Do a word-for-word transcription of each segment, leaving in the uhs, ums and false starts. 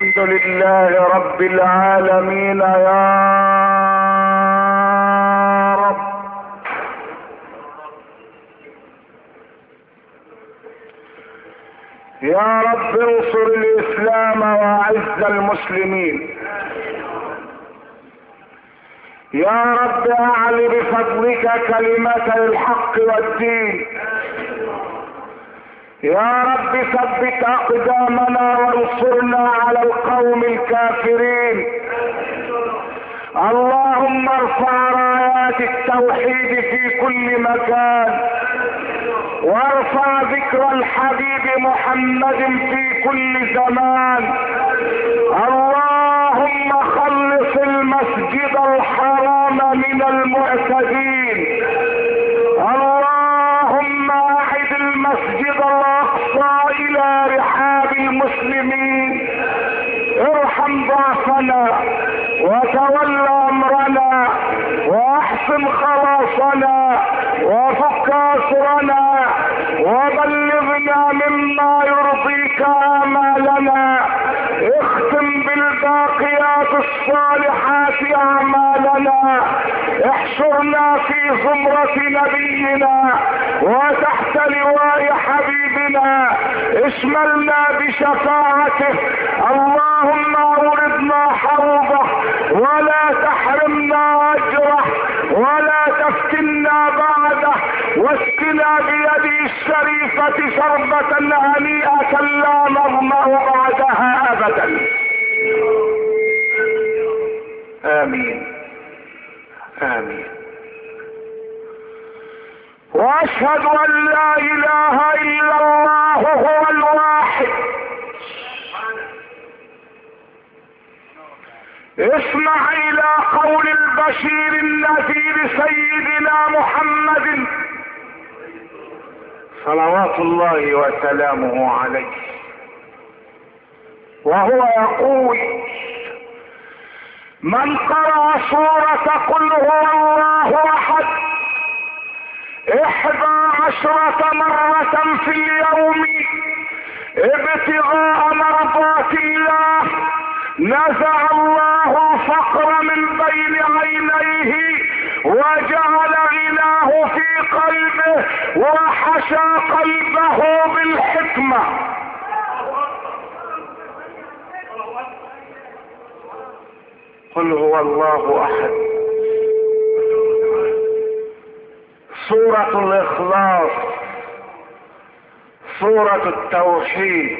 الحمد لله رب العالمين يا رب. يا رب انصر الاسلام واعز المسلمين. يا رب اعل بفضلك كلمة الحق والدين. يا رب ثبت اقدامنا وانصرنا على القوم الكافرين. اللهم ارفع رايات التوحيد في كل مكان، وارفع ذكر الحبيب محمد في كل زمان. اللهم خلص المسجد الحرام من المعتدين. اللهم اعد المسجد الاقصى الى رحاب المسلمين. ارحم ضعفنا وتول امرنا واحسن خلاصنا وفك اسرنا وبلغنا مما يرضيك امالنا. اختم بالباقيات الصالحات اعمالنا. احشرنا في زمرة نبينا وتحت لواء حبيبنا. اشملنا بشفاعته. اللهم اوردنا حوضه ولا تحرمنا اجره ولا تفتنا بعده، واسقنا بيده الشريفة شربة هنيئة لا نظمأ بعدها ابدا. امين امين. واشهد ان لا اله الا الله هو الواحد. اسمع الى قول البشير النذير سيدنا محمد صلوات الله وسلامه عليه، وهو يقول: من قرأ سورة قل هو الله احد احدى عشرة مرة في اليوم ابتغاء مرضات الله نزع الله الفقر من بين عينيه وجعل غناه في قلبه وحشى قلبه بالحكمة. قل هو الله احد. سورة الاخلاص، سورة التوحيد.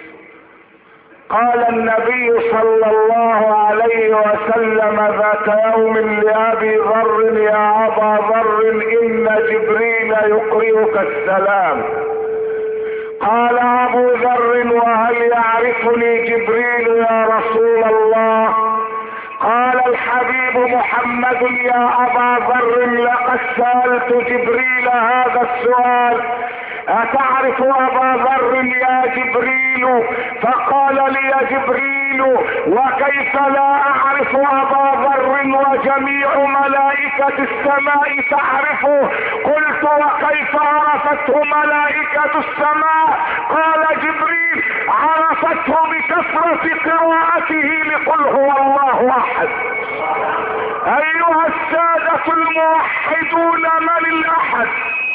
قال النبي صلى الله عليه وسلم ذات يوم لأبي ذر: يا أبا ذر إن جبريل يقرئك السلام. قال أبو ذر: وهل يعرفني جبريل يا رسول الله؟ قال الحبيب محمد: يا أبا ذر لقد سألت جبريل هذا السؤال: أتعرف أبا ذر يا جبريل؟ فقال لي جبريل: وكيف لا أعرف أبا ذر وجميع ملائكة السماء تعرفه؟ قلت: وكيف عرفته ملائكة السماء؟ قال جبريل: عرفته بكثرة قراءته لقل هو الله أحد. أيها السادة الموحدون، من الأحد؟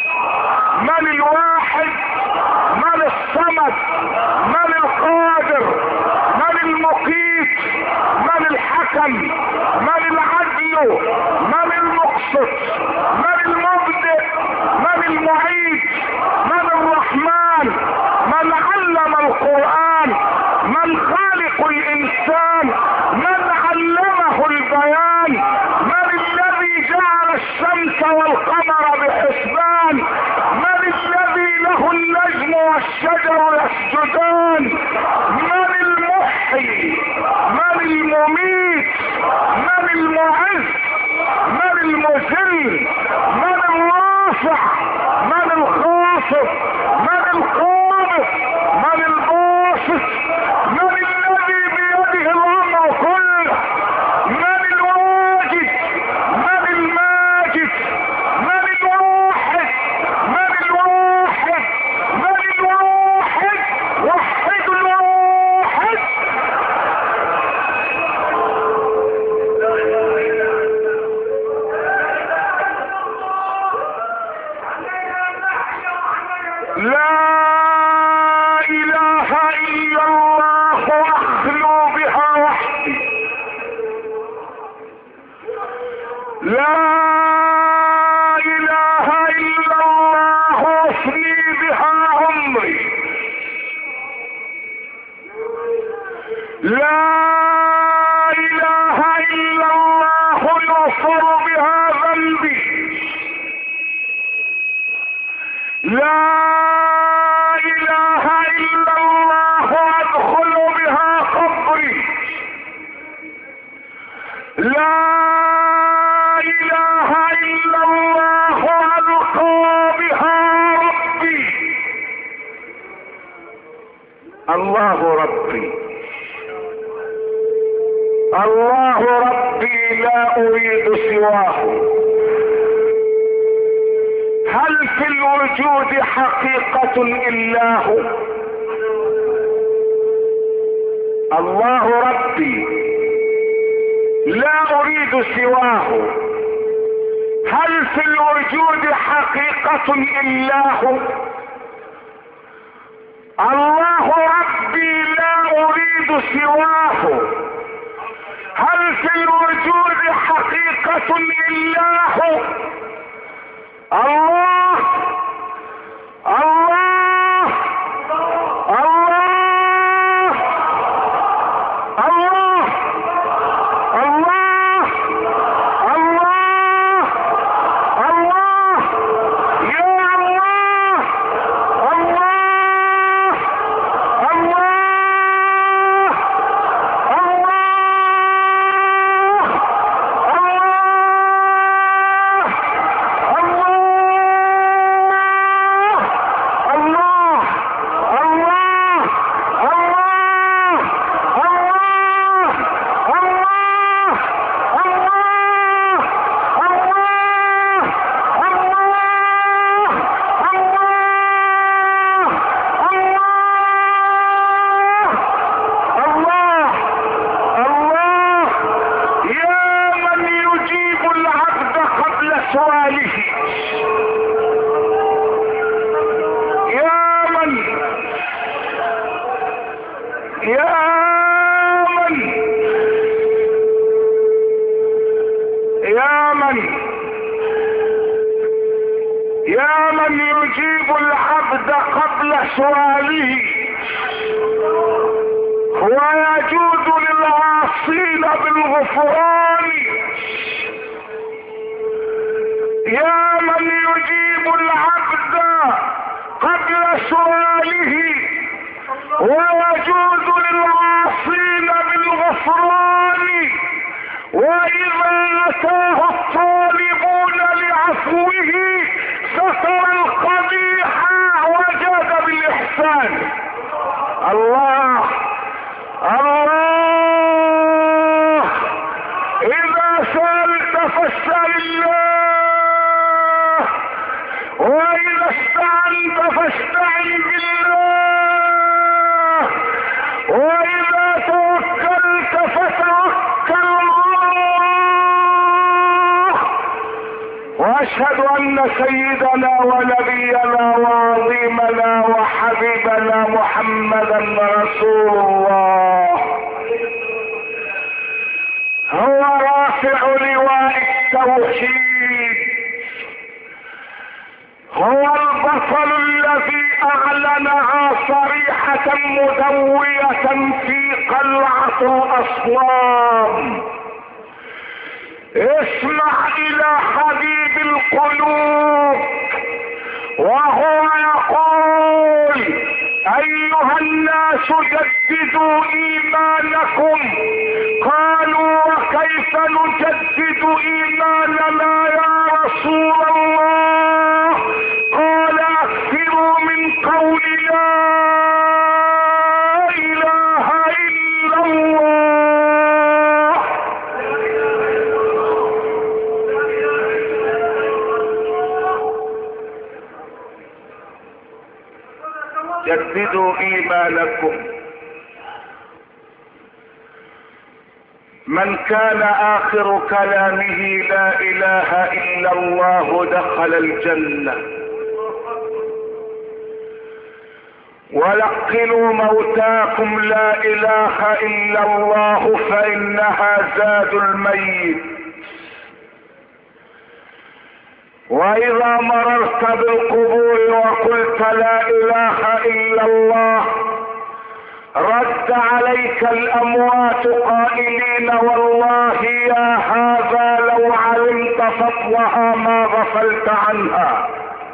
من الواحد؟ من الصمد؟ من القادر؟ من المقيت؟ من الحكم؟ من العدل؟ من المقسط؟ من المبدئ؟ من المعيد؟ من الرحمن؟ من علم القرآن؟ من خالق الإنسان؟ من علمه البيان؟ من الذي جعل الشمس والقمر بحسبان؟ من الذي له النجم والشجر يسجدان؟ من المحيي؟ من المميت؟ من المعز؟ من المذل؟ من الرافع؟ من الخافض؟ من القابض؟ من الباسط؟ من الذي بيده الامر كله؟ من الواجد؟ من الماجد؟ من الواحد؟ من الواحد؟ من الواحد؟ وحد الواحد. لا اله الا الله يغفر بها ذنبي، لا اله الا الله ادخل بها قبري، لا اله الا الله القى بها ربي. الله ربي، الله ربي لا اريد سواه. هل في الوجود حقيقة الا هو؟ الله ربي لا اريد سواه. هل في الوجود حقيقة الا هو؟ الله ربي لا اريد سواه. هل في الوجود حقيقة الا هو؟ الله الله الله الله الله الله الله يا الله الله الله يا من يجيب العبد قبل سؤاله ويجود للعاصين بالغفران، يا من يجيب العبد قبل سؤاله ويجود للعاصين بالغفران، وإذا أتاه الطالبون لعفوه ستر القبيح وجاد بالإحسان. الله الله، إذا سألت فاسأل الله، وإذا استعنت فاستعن بالله، وإذا توكلت فتوكل على الله. وأشهد أن سيدنا ونبينا وعظيمنا وحبيبنا محمدا رسول الله، هو رافع لواء التوحيد، هو البطل الذي أعلنها صريحة مدوية في قلعة الأصنام. اسمع إلى حبيب القلوب وهو يقول: أيها الناس جددوا إيمانكم. قالوا: وكيف نجدد إيماننا يا رسول الله؟ قال: أكثروا من قول لا إله إلا الله. جددوا إيمانكم. من كان آخر كلامه لا إله إلا الله دخل الجنة. ولقنوا موتاكم لا إله إلا الله فإنها زاد الميت. وإذا مررت بالقبور وقلت لا إله إلا الله رد عليك الاموات قائلين والله يا هذا لو علمت فضلها ما غفلت عنها.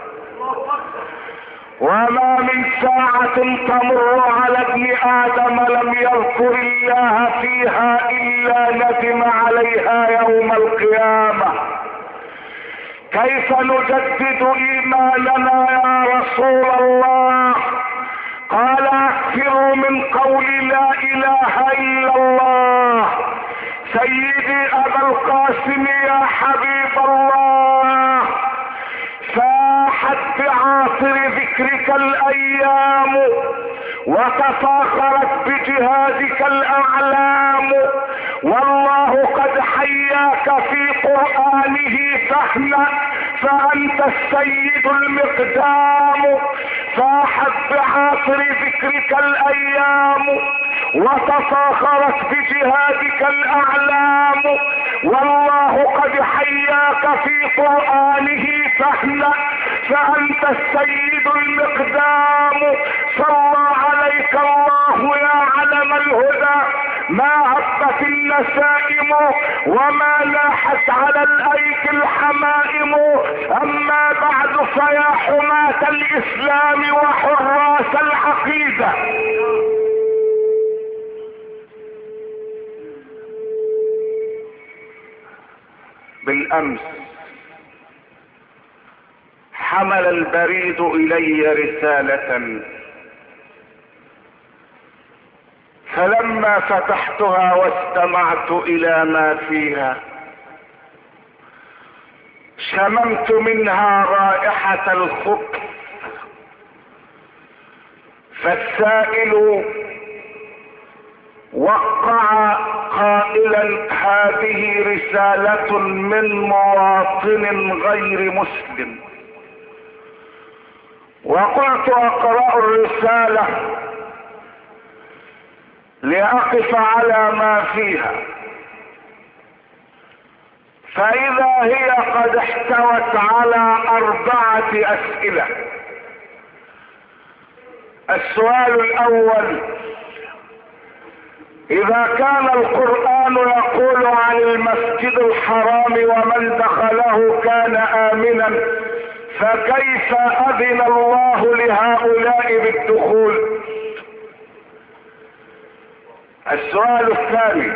وما من ساعة تمر على ابن ادم لم يذكر الله فيها الا ندم عليها يوم القيامة. كيف نجدد ايماننا يا رسول الله؟ قال اكثروا من قول لا اله الا الله. سيدي ابا القاسم يا حبيب الله، فاحت بعاصر ذكرك الايام وتفاخرت بجهادك الاعلام، والله قد حياك في قرآنه فاهنأ فأنت السيد المقدام. فاحت بعاصر ذكرك الأيام وتفاخرت بجهادك الأعلام، والله قد حياك في قرآنه فاهنأ فأنت السيد المقدام. صلى عليك الله يا علم الهدى، ما هبت النسائم وما لاحت على الايدي الحمائم. اما بعد فيا حماة الاسلام وحراس العقيدة، بالامس حمل البريد الي رسالة، فلما فتحتها واستمعت الى ما فيها شممت منها رائحة الخبث. فالسائل وقع قائلا هذه رسالة من مواطن غير مسلم، وقلت اقرأ الرسالة لأقف على ما فيها، فإذا هي قد احتوت على أربعة أسئلة. السؤال الأول: إذا كان القرآن يقول عن المسجد الحرام ومن دخله كان آمنا، فكيف أذن الله لهؤلاء بالدخول؟ السؤال الثاني: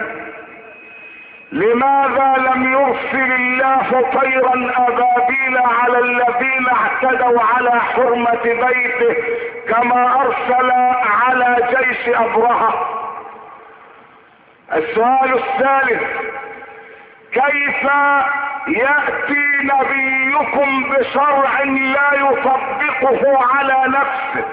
لماذا لم يرسل الله طيرا ابابيل على الذين اعتدوا على حرمة بيته كما ارسل على جيش ابرهة؟ السؤال الثالث: كيف يأتي نبيكم بشرع لا يطبقه على نفسه،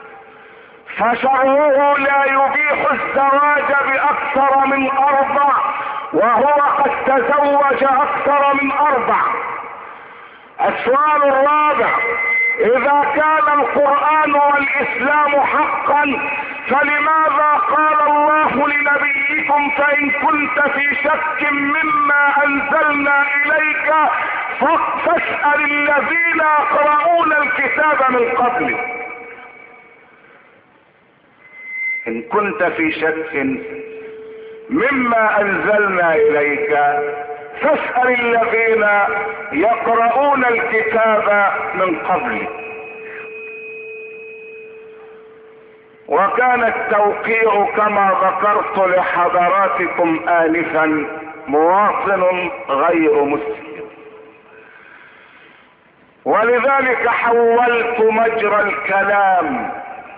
فشرعه لا يبيح الزواج باكثر من اربع وهو قد تزوج اكثر من اربع؟ السؤال الرابع: اذا كان القرآن والاسلام حقا فلماذا قال الله لنبيكم فان كنت في شك مما انزلنا اليك فاسأل الذين يقرؤون الكتاب من قبلك؟ ان كنت في شك مما انزلنا اليك فاسأل الذين يقرؤون الكتاب من قبل. وكان التوقيع كما ذكرت لحضراتكم آنفا مواطن غير مسلم، ولذلك حولت مجرى الكلام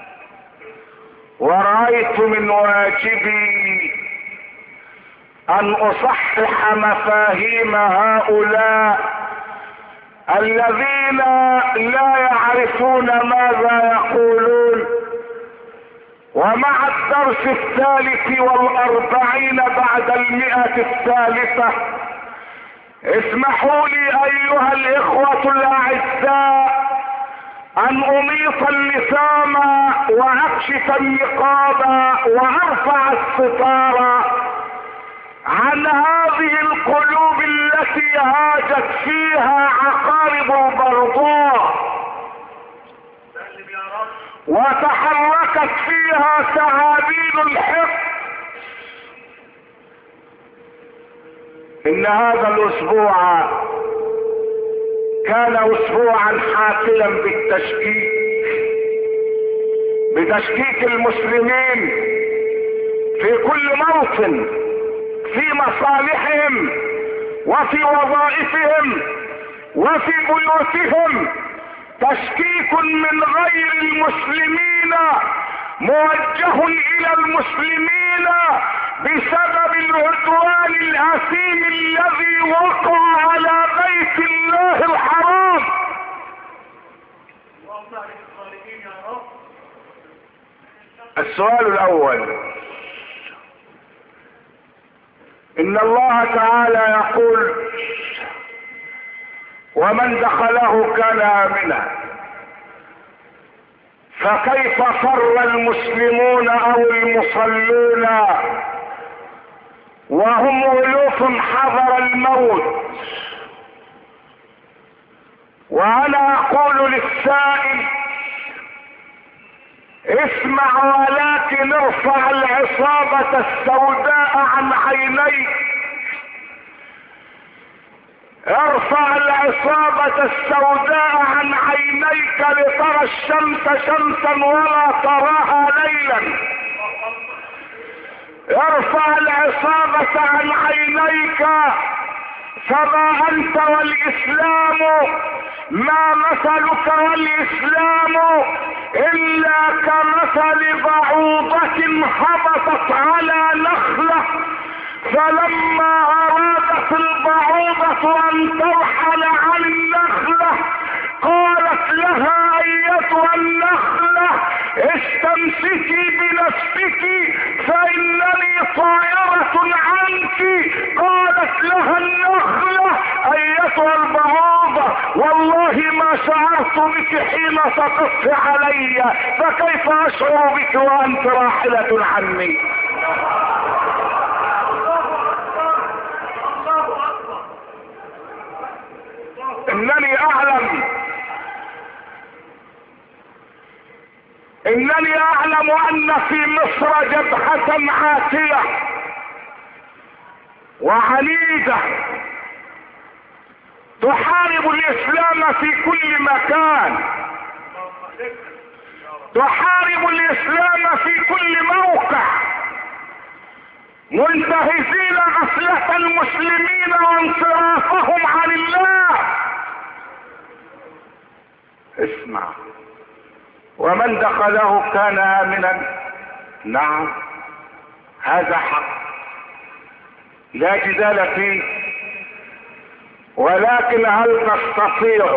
ورأيت من واجبي ان اصحح مفاهيم هؤلاء الذين لا يعرفون ماذا يقولون. ومع الدرس الثالث والاربعين بعد المئة الثالثة اسمحوا لي ايها الاخوة الاعزاء ان اميط اللسام واكشف النقاب وارفع الستار عن هذه القلوب التي هاجت فيها عقارب البرضاء وتحركت جاءت فيها سعابيل الحق. ان هذا الاسبوع كان اسبوعا حافلا بالتشكيك، بتشكيك المسلمين في كل موطن، في مصالحهم وفي وظائفهم وفي بيوتهم. تشكيك من غير المسلمين موجه الى المسلمين بسبب العدوان الاثيم الذي وقع على بيت الله الحرام. السؤال الاول: ان الله تعالى يقول: ومن دخله كان آمنا، فكيف فر المسلمون او المصلون وهم ألوف حضر الموت؟ وانا اقول للسائل: اسمع ولكن ارفع العصابة السوداء عن عينيك، ارفع العصابة السوداء عن عينيك لترى الشمس شمسا ولا تراها ليلا. ارفع العصابة عن عينيك، فما انت والاسلام، ما مثلك والاسلام الا كمثل بعوضة هبطت على نخلة، فلما ارادت البعوضة ان ترحل عن النخلة قالت لها: ايتها النخلة استمسكي بنفسك فانني طائرة عنك. قالت لها النخلة: ايتها البعوضة والله ما شعرت بك حين سقطت علي، فكيف اشعر بك وانت راحلة عني؟ انني اعلم انني اعلم ان في مصر جبهة عاتية وعنيدة تحارب الاسلام في كل مكان، تحارب الاسلام في كل موقع، منتهزين غفلة المسلمين وانصرافهم عن الله. اسمع: ومن دخله كان آمنا. نعم، هذا حق لا جدال فيه، ولكن هل تستطيع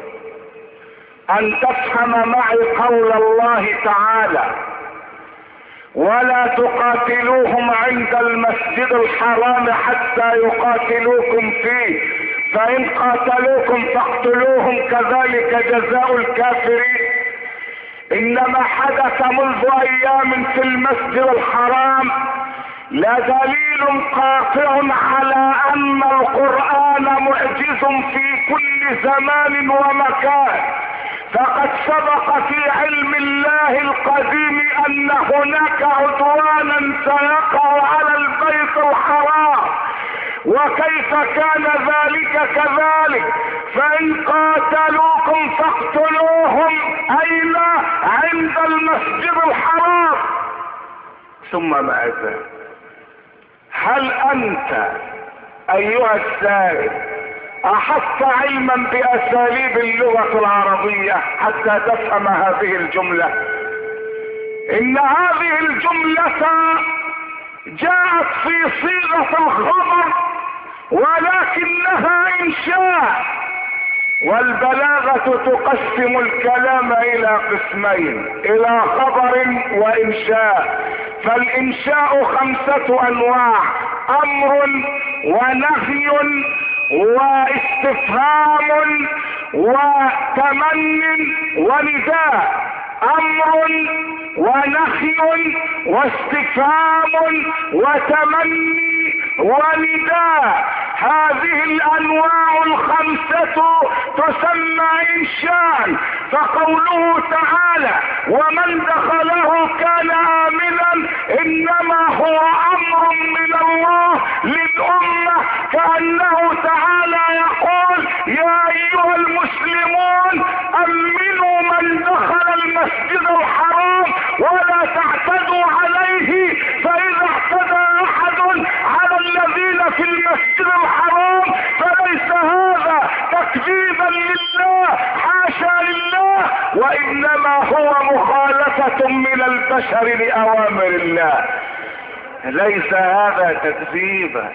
ان تفهم معي قول الله تعالى: ولا تقاتلوهم عند المسجد الحرام حتى يقاتلوكم فيه فإن قاتلوكم فاقتلوهم كذلك جزاء الكافرين. إنما حدث منذ أيام في المسجد الحرام لدليل قاطع على أن القرآن معجز في كل زمان ومكان، فقد سبق في علم الله القديم أن هناك عدوانا سيقع على البيت الحرام. وكيف كان ذلك كذلك؟ فإن قاتلوكم فاقتلوهم أين؟ عند المسجد الحرام. ثم ماذا؟ هل أنت أيها السائل أحط علما بأساليب اللغة العربية حتى تفهم هذه الجملة؟ إن هذه الجملة جاءت في صيغة الخبر ولكنها إنشاء، والبلاغة تقسم الكلام إلى قسمين: إلى خبر وإنشاء. فالإنشاء خمسة أنواع: أمر ونهي واستفهام وتمن ونداء. أمر ونهي واستفهام وتمني ونداء. هذه الانواع الخمسة تسمى انشاء. فقوله تعالى ومن دخله كان امنا انما هو امر من الله للامة، كأنه تعالى يقول يا ايها المسلمون امنوا من دخل المسجد الحرام ولا تعتدوا عليه، فاذا اعتدى احد على الذين في المسجد الحرام فليس هذا تكذيبا لله، حاشا لله، وانما هو مخالفة من البشر لاوامر الله. ليس هذا تكذيبا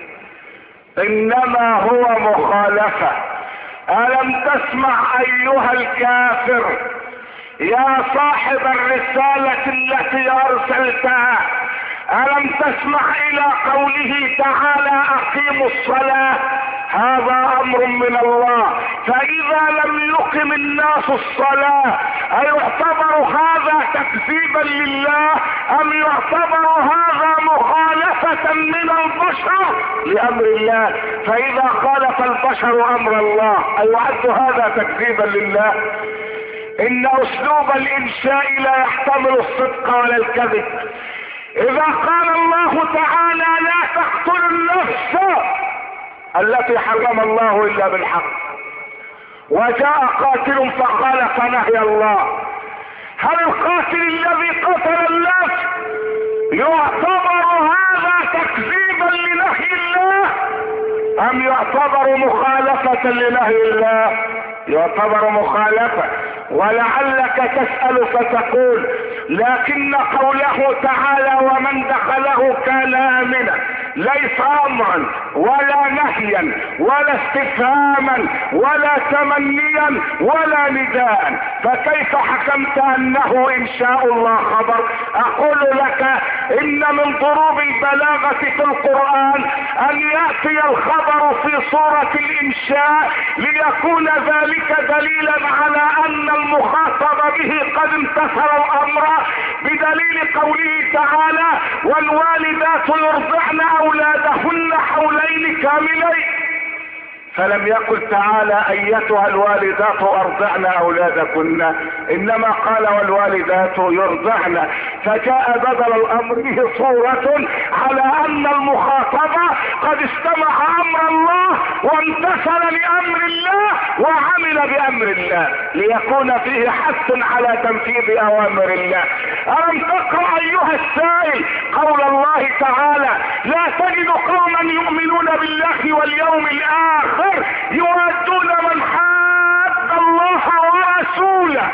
انما هو مخالفة. الم تسمع ايها الكافر يا صاحب الرسالة التي ارسلتها، الم تسمع الى قوله تعالى اقيموا الصلاة؟ هذا امر من الله، فاذا لم يقم الناس الصلاة ايعتبر هذا تكذيبا لله ام يعتبر هذا مخالفة من البشر لامر الله؟ فاذا خالف البشر امر الله ايعد هذا تكذيبا لله؟ ان اسلوب الانشاء لا يحتمل الصدق ولا الكذب. اذا قال الله تعالى لا تقتلوا النفس التي حرم الله الا بالحق، وجاء قاتل فخالف نهي الله، هل القاتل الذي قتل النفس يعتبر هذا تكذيبا لنهي الله ام يعتبر مخالفة لنهي الله؟ يعتبر مخالفة. ولعلك تسأل فتقول لكن قوله تعالى ومن دخله كان آمنا ليس امرا ولا نهيا ولا استفهاما ولا تمنيا ولا نداء، فكيف حكمت انه انشاء الله خبر؟ اقول لك ان من ضروب البلاغة في القرآن ان يأتي الخبر في صورة الانشاء ليكون ذلك دليلا على ان المخاطب به قد امتثل الامر، بدليل قوله تعالى والوالدات يرضعن اولادهن حولين كاملين، فلم يقل تعالى ايتها الوالدات ارضعن اولادكن، انما قال والوالدات يرضعن، فجاء بدل الامر به صورة على ان المخاطبة قد استمع امر الله وامتثل لامر الله وعمل بامر الله، ليكون فيه حث على تنفيذ اوامر الله. الم تقرأ ايها السائل قول الله تعالى لا تجد قوما يؤمنون بالله واليوم الاخر يوادون من حاد الله ورسوله.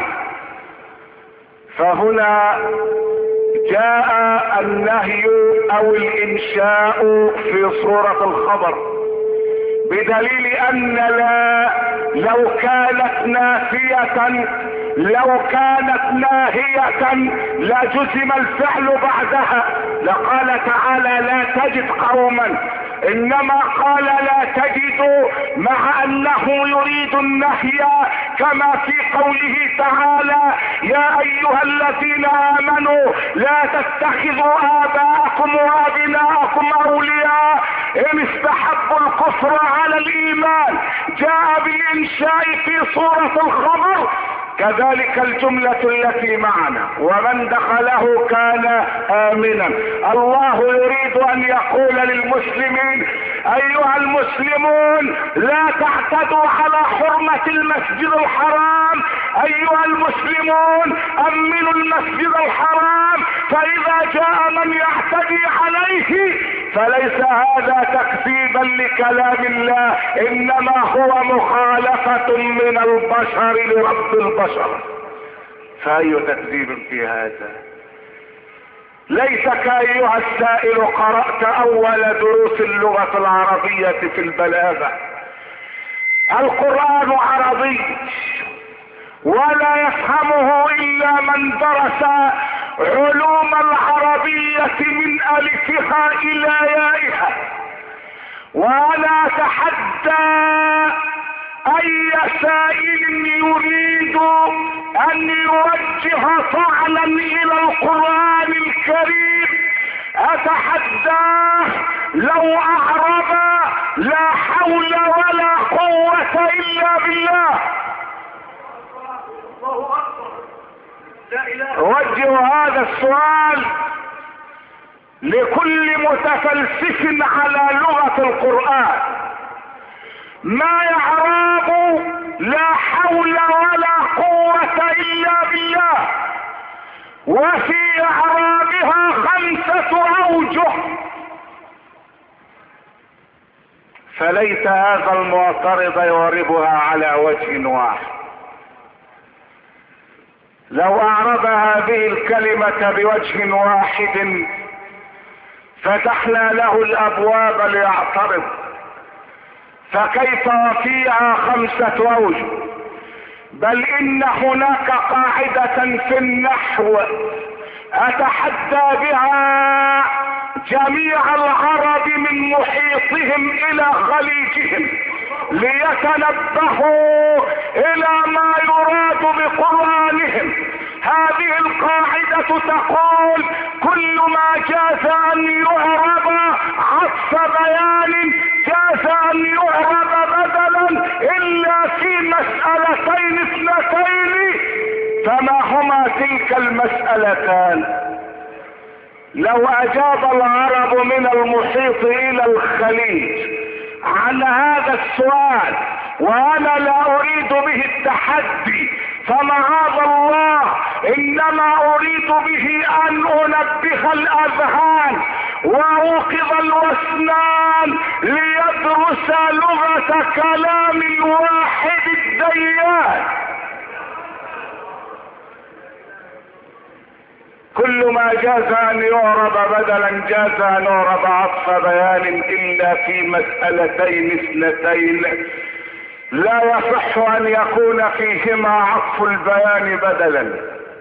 فهنا جاء النهي او الانشاء في صورة الخبر، بدليل ان لا لو كانت نافية لو كانت ناهية لجزم الفعل بعدها، لقال تعالى لا تجد قوما، انما قال لا تجد مع انه يريد النهي، كما في قوله تعالى يا ايها الذين امنوا لا تتخذوا اباءكم وابناءكم اولياء ان استحبوا الكفر على الايمان، جاء بالانشاء في صورة الخبر. كذلك الجملة التي معنا ومن دخله كان آمنا، الله يريد ان يقول للمسلمين ايها المسلمون لا تعتدوا على حرمة المسجد الحرام، ايها المسلمون امنوا المسجد الحرام، فاذا جاء من يعتدي عليه فليس هذا تكذيبا لكلام الله، انما هو مخالفة من البشر لرب البشر. فأي تكذيب في هذا؟ ليتك ايها السائل قرأت اول دروس اللغة العربية في البلاغة. القرآن عربي ولا يفهمه الا من درس علوم العربية من الفها الى يائها، وانا اتحدى اي سائل يريد ان يوجه طعنا الى القرآن الكريم اتحداه لو اعرب لا حول حول ولا قوة الا بالله. اوجه هذا السؤال لكل متفلسف على لغة القرآن. ما يعراب لا حول ولا قوة الا بالله، وفي اعرابها خمسة اوجه، فليت هذا المعترض يعربها على وجه واحد. لو اعرب هذه الكلمة بوجه واحد فتحنا له الابواب ليعترض، فكيف وفيها خمسة اوجه؟ بل ان هناك قاعدة في النحو اتحدى بها جميع العرب من محيطهم الى خليجهم ليتنبهوا الى ما يراد بقرآنهم. هذه القاعدة تقول كل ما جاز ان يعرب عطف بيان جاز ان يعرب بدلا الا في مسألتين اثنتين. فما هما تلك المسألتان؟ لو اجاب العرب من المحيط الى الخليج عن هذا السؤال وانا لا اريد به التحدي فمعاذ الله، انما اريد به ان انبه الاذهان واوقظ الوسنان ليدرس لغة كلام الواحد الديان. كل ما جاز ان يعرب بدلا جاز ان يعرب عطف بيان الا في مسألتين اثنتين لا يصح ان يكون فيهما عطف البيان بدلا.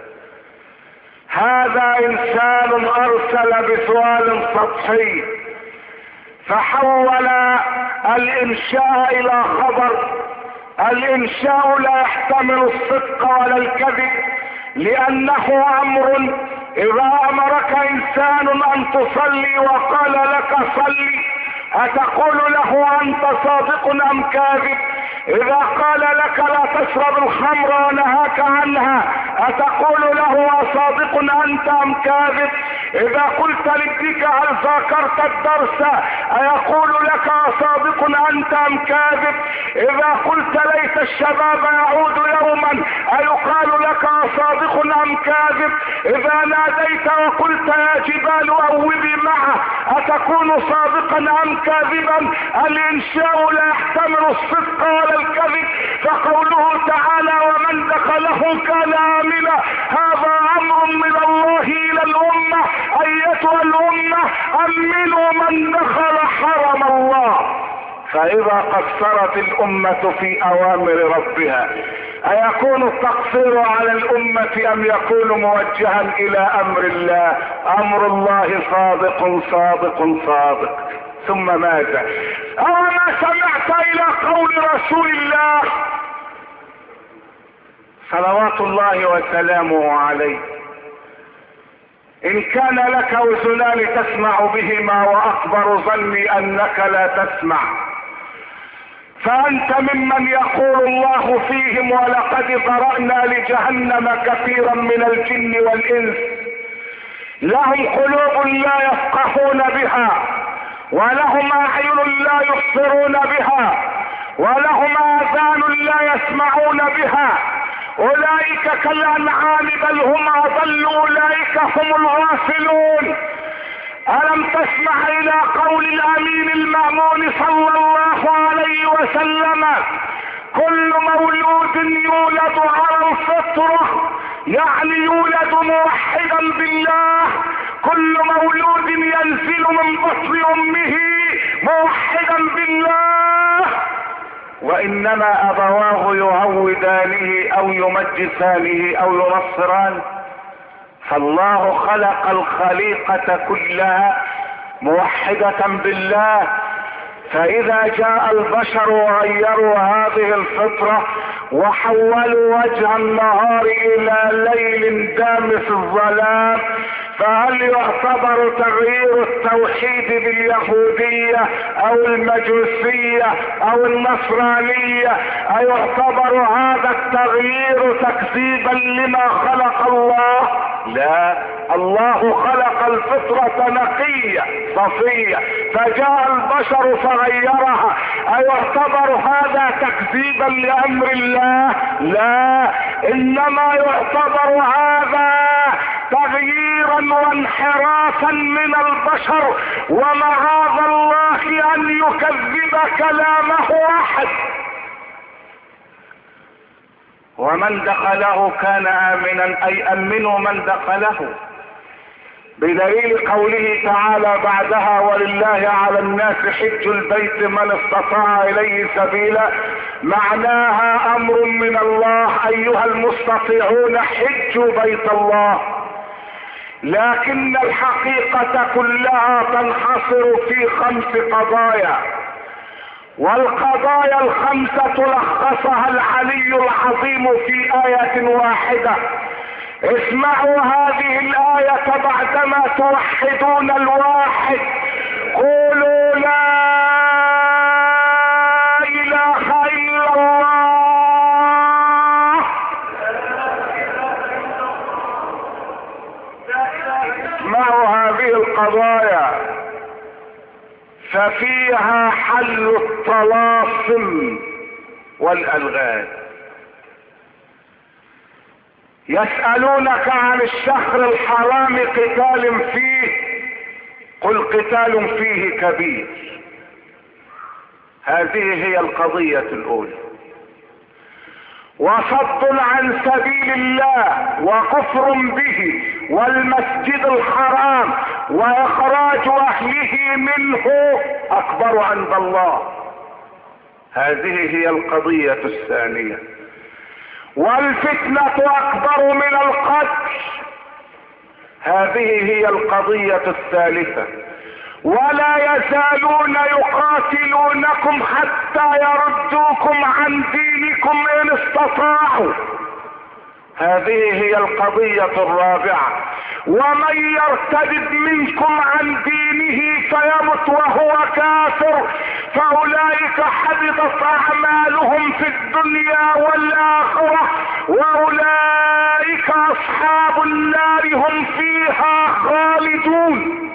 هذا انسان ارسل بسؤال سطحي فحول الانشاء الى خبر. الانشاء لا يحتمل الصدق ولا الكذب، لانه امر اذا امرك انسان ان تصلي وقال لك صلي اتقول له انت صادق ام كاذب؟ اذا قال لك لا تشرب الخمر ونهاك عنها اتقول له اصادق انت ام كاذب؟ اذا قلت لابنك هل ذاكرت الدرس ايقول لك اصادق انت ام كاذب؟ اذا قلت ليت الشباب يعود يوما ايقال لك اصادق ام كاذب؟ اذا ناديت وقلت يا جبال اوبي معه اتكون صادقا ام كاذبا؟ الانشاء لا يحتمل الصدق ولا الكذب، فقوله تعالى ومن دخله كان آمنا هذا امر من الله الى الامة. ايتها الامة امنوا من دخل حرم الله. فاذا قصرت الامة في اوامر ربها ايكون التقصير على الامة ام يكون موجها الى امر الله؟ امر الله صادق صادق صادق. ثم ماذا؟ أوما سمعت الى قول رسول الله صلوات الله وسلامه عليه ان كان لك اذنان تسمع بهما واكبر ظني انك لا تسمع فانت ممن يقول الله فيهم ولقد ذرأنا لجهنم كثيرا من الجن والانس لهم قلوب لا يفقهون بها ولهم اعين لا يبصرون بها ولهم اذان لا يسمعون بها اولئك كالانعام بل هم اضل اولئك هم الغافلون. الم تسمع الى قول الامين المأمون صلى الله عليه وسلم كل مولود يولد على الفطرة، يعني يولد موحدا بالله. كل مولود ينزل من بطن امه موحدا بالله، وانما ابواه يهودانه او يمجسانه او ينصرانه. فالله خلق الخليقة كلها موحدة بالله، فاذا جاء البشر وغيروا هذه الفطرة وحولوا وجه النهار الى ليل دامس الظلام فهل يعتبر تغيير التوحيد باليهودية او المجوسية او النصرانية ايعتبر هذا التغيير تكذيبا لما خلق الله؟ لا، الله خلق الفطرة نقية صفية فجاء البشر فغيرها، ايعتبر هذا تكذيبا لامر الله؟ لا، انما يعتبر هذا تغييرا وانحرافا من البشر، ومعاذ الله ان يكذب كلامه احد. ومن دخله كان امنا، اي امنوا من دخله، بدليل قوله تعالى بعدها ولله على الناس حج البيت من استطاع اليه سبيلا، معناها امر من الله ايها المستطيعون حجوا بيت الله. لكن الحقيقة كلها تنحصر في خمس قضايا، والقضايا الخمسة لخصها العلي العظيم في آية واحدة. اسمعوا هذه الآية بعدما توحدون الواحد، قولوا لا إله إلا الله. اسمعوا هذه القضايا ففيها حل الطلاسم والألغاز. يسألونك عن الشهر الحرام قتال فيه، قل قتال فيه كبير. هذه هي القضية الأولى. وصد عن سبيل الله وكفر به والمسجد الحرام واخراج اهله منه اكبر عند الله. هذه هي القضية الثانية. والفتنة اكبر من القتل. هذه هي القضية الثالثة. ولا يزالون يقاتلونكم حتى يردوكم عن دينكم ان استطاعوا. هذه هي القضية الرابعة. ومن يرتد منكم عن دينه فيمت وهو كافر فاولئك حبطت اعمالهم في الدنيا والاخرة واولئك اصحاب النار هم فيها خالدون.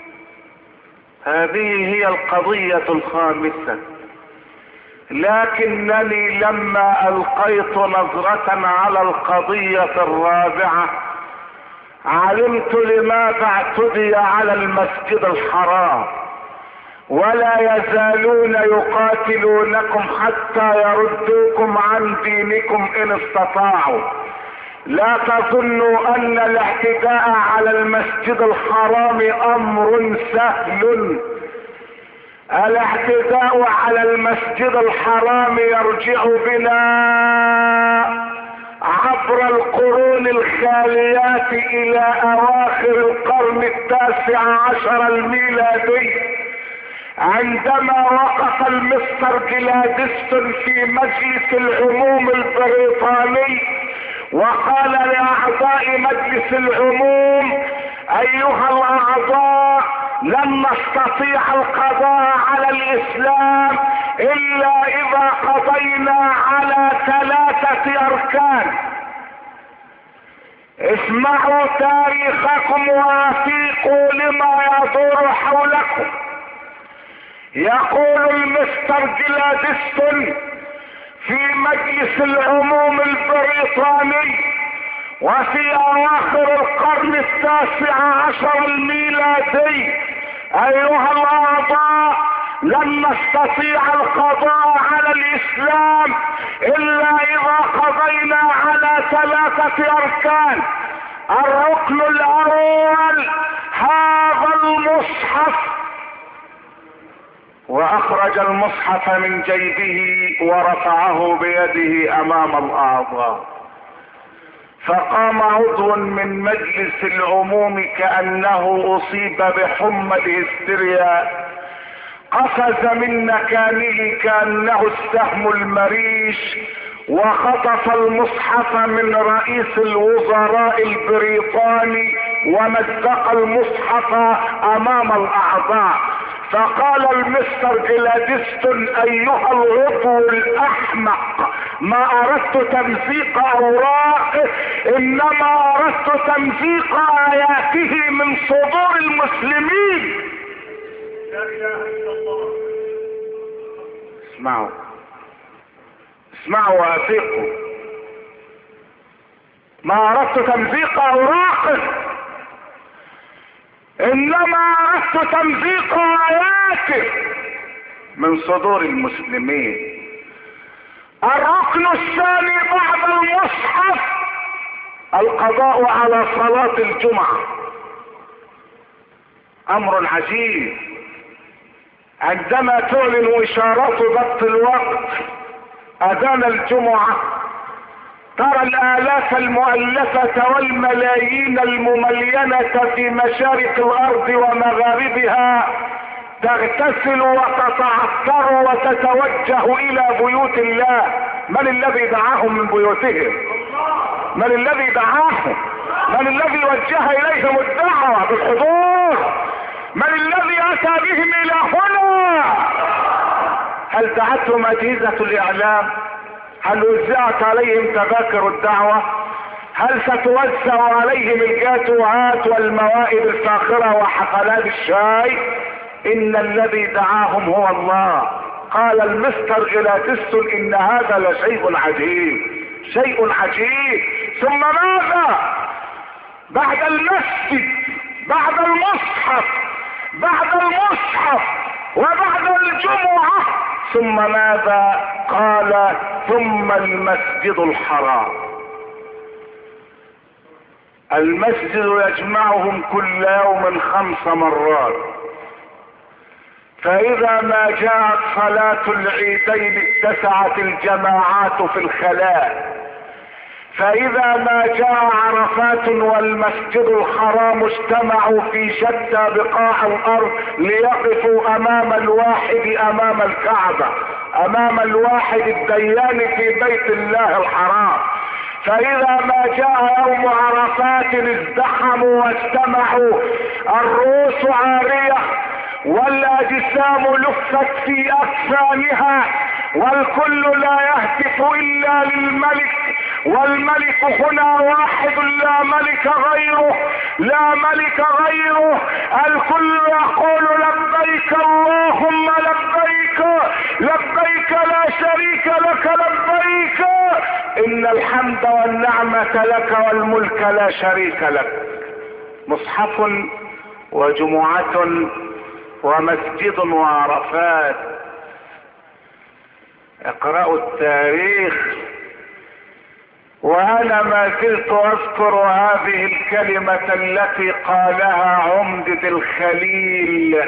هذه هي القضية الخامسة. لكنني لما القيت نظرة على القضية الرابعة علمت لماذا اعتدي على المسجد الحرام. ولا يزالون يقاتلونكم حتى يردوكم عن دينكم ان استطاعوا. لا تظنوا ان الاعتداء على المسجد الحرام امر سهل. الاعتداء على المسجد الحرام يرجع بنا عبر القرون الخاليات الى اواخر القرن التاسع عشر الميلادي، عندما وقف المستر جلادستون في مجلس العموم البريطاني وقال لاعضاء مجلس العموم ايها الاعضاء لن نستطيع القضاء على الاسلام الا اذا قضينا على ثلاثة اركان. اسمعوا تاريخكم وافيقوا لما يدور حولكم. يقول المستر جلادستون في مجلس العموم البريطاني وفي اواخر القرن التاسع عشر الميلادي ايها الاعضاء لن نستطيع القضاء على الاسلام الا اذا قضينا على ثلاثة اركان. الركن الاول هذا المصحف، واخرج المصحف من جيبه ورفعه بيده امام الاعضاء، فقام عضو من مجلس العموم كأنه اصيب بحمى الهستيريا، قفز من مكانه كأنه السهم المريش وخطف المصحف من رئيس الوزراء البريطاني ومزق المصحف امام الاعضاء. فقال المستر جلادست: ايها العضو الاحمق، ما اردت تمزيق اوراقه، انما اردت تمزيق اياته من صدور المسلمين. لا اله الا الله. اسمعوا اسمعوا وافقوا. ما اردت تمزيق اوراقه، انما اردت تمزيق اياته من صدور المسلمين. الركن الثاني بعد المصحف القضاء على صلاة الجمعة. امر عجيب. عندما تعلن اشارات ضبط الوقت اذان الجمعة، ترى الالاف المؤلفة والملايين المملينة في مشارق الارض ومغاربها تغتسل وتتعطر وتتوجه الى بيوت الله. من الذي دعاهم من بيوتهم؟ من الذي دعاهم؟ من الذي وجه اليهم الدعوة بالحضور؟ من الذي اتى بهم الى هنا؟ هل دعتهم اجهزة الاعلام؟ هل وزعت عليهم تذاكر الدعوة؟ هل ستوزع عليهم الجاتوهات والموائد الفاخرة وحفلات الشاي؟ ان الذي دعاهم هو الله. قال المستر جلادست: ان هذا لشيء عجيب، شيء عجيب. ثم ماذا؟ بعد المسجد، بعد المصحف، بعد المصحف وبعد الجمعة، ثم ماذا؟ قال: ثم المسجد الحرام. المسجد يجمعهم كل يوم خمس مرات، فاذا ما جاءت صلاة العيدين اتسعت الجماعات في الخلاء، فاذا ما جاء عرفات والمسجد الحرام اجتمعوا في شتى بقاع الارض ليقفوا امام الواحد، امام الكعبة، امام الواحد الديان في بيت الله الحرام. فاذا ما جاء يوم عرفات ازدحموا واجتمعوا، الرؤوس عارية والاجسام لفت في اكفانها، والكل لا يهتف الا للملك، والملك هنا واحد لا ملك غيره، لا ملك غيره. الكل يقول: لبيك اللهم لبيك، لبيك لا شريك لك لبيك، ان الحمد والنعمة لك والملك لا شريك لك. مصحف وجمعة ومسجد وعرفات. اقرأوا التاريخ. وانا ما زلت اذكر هذه الكلمة التي قالها عمدة الخليل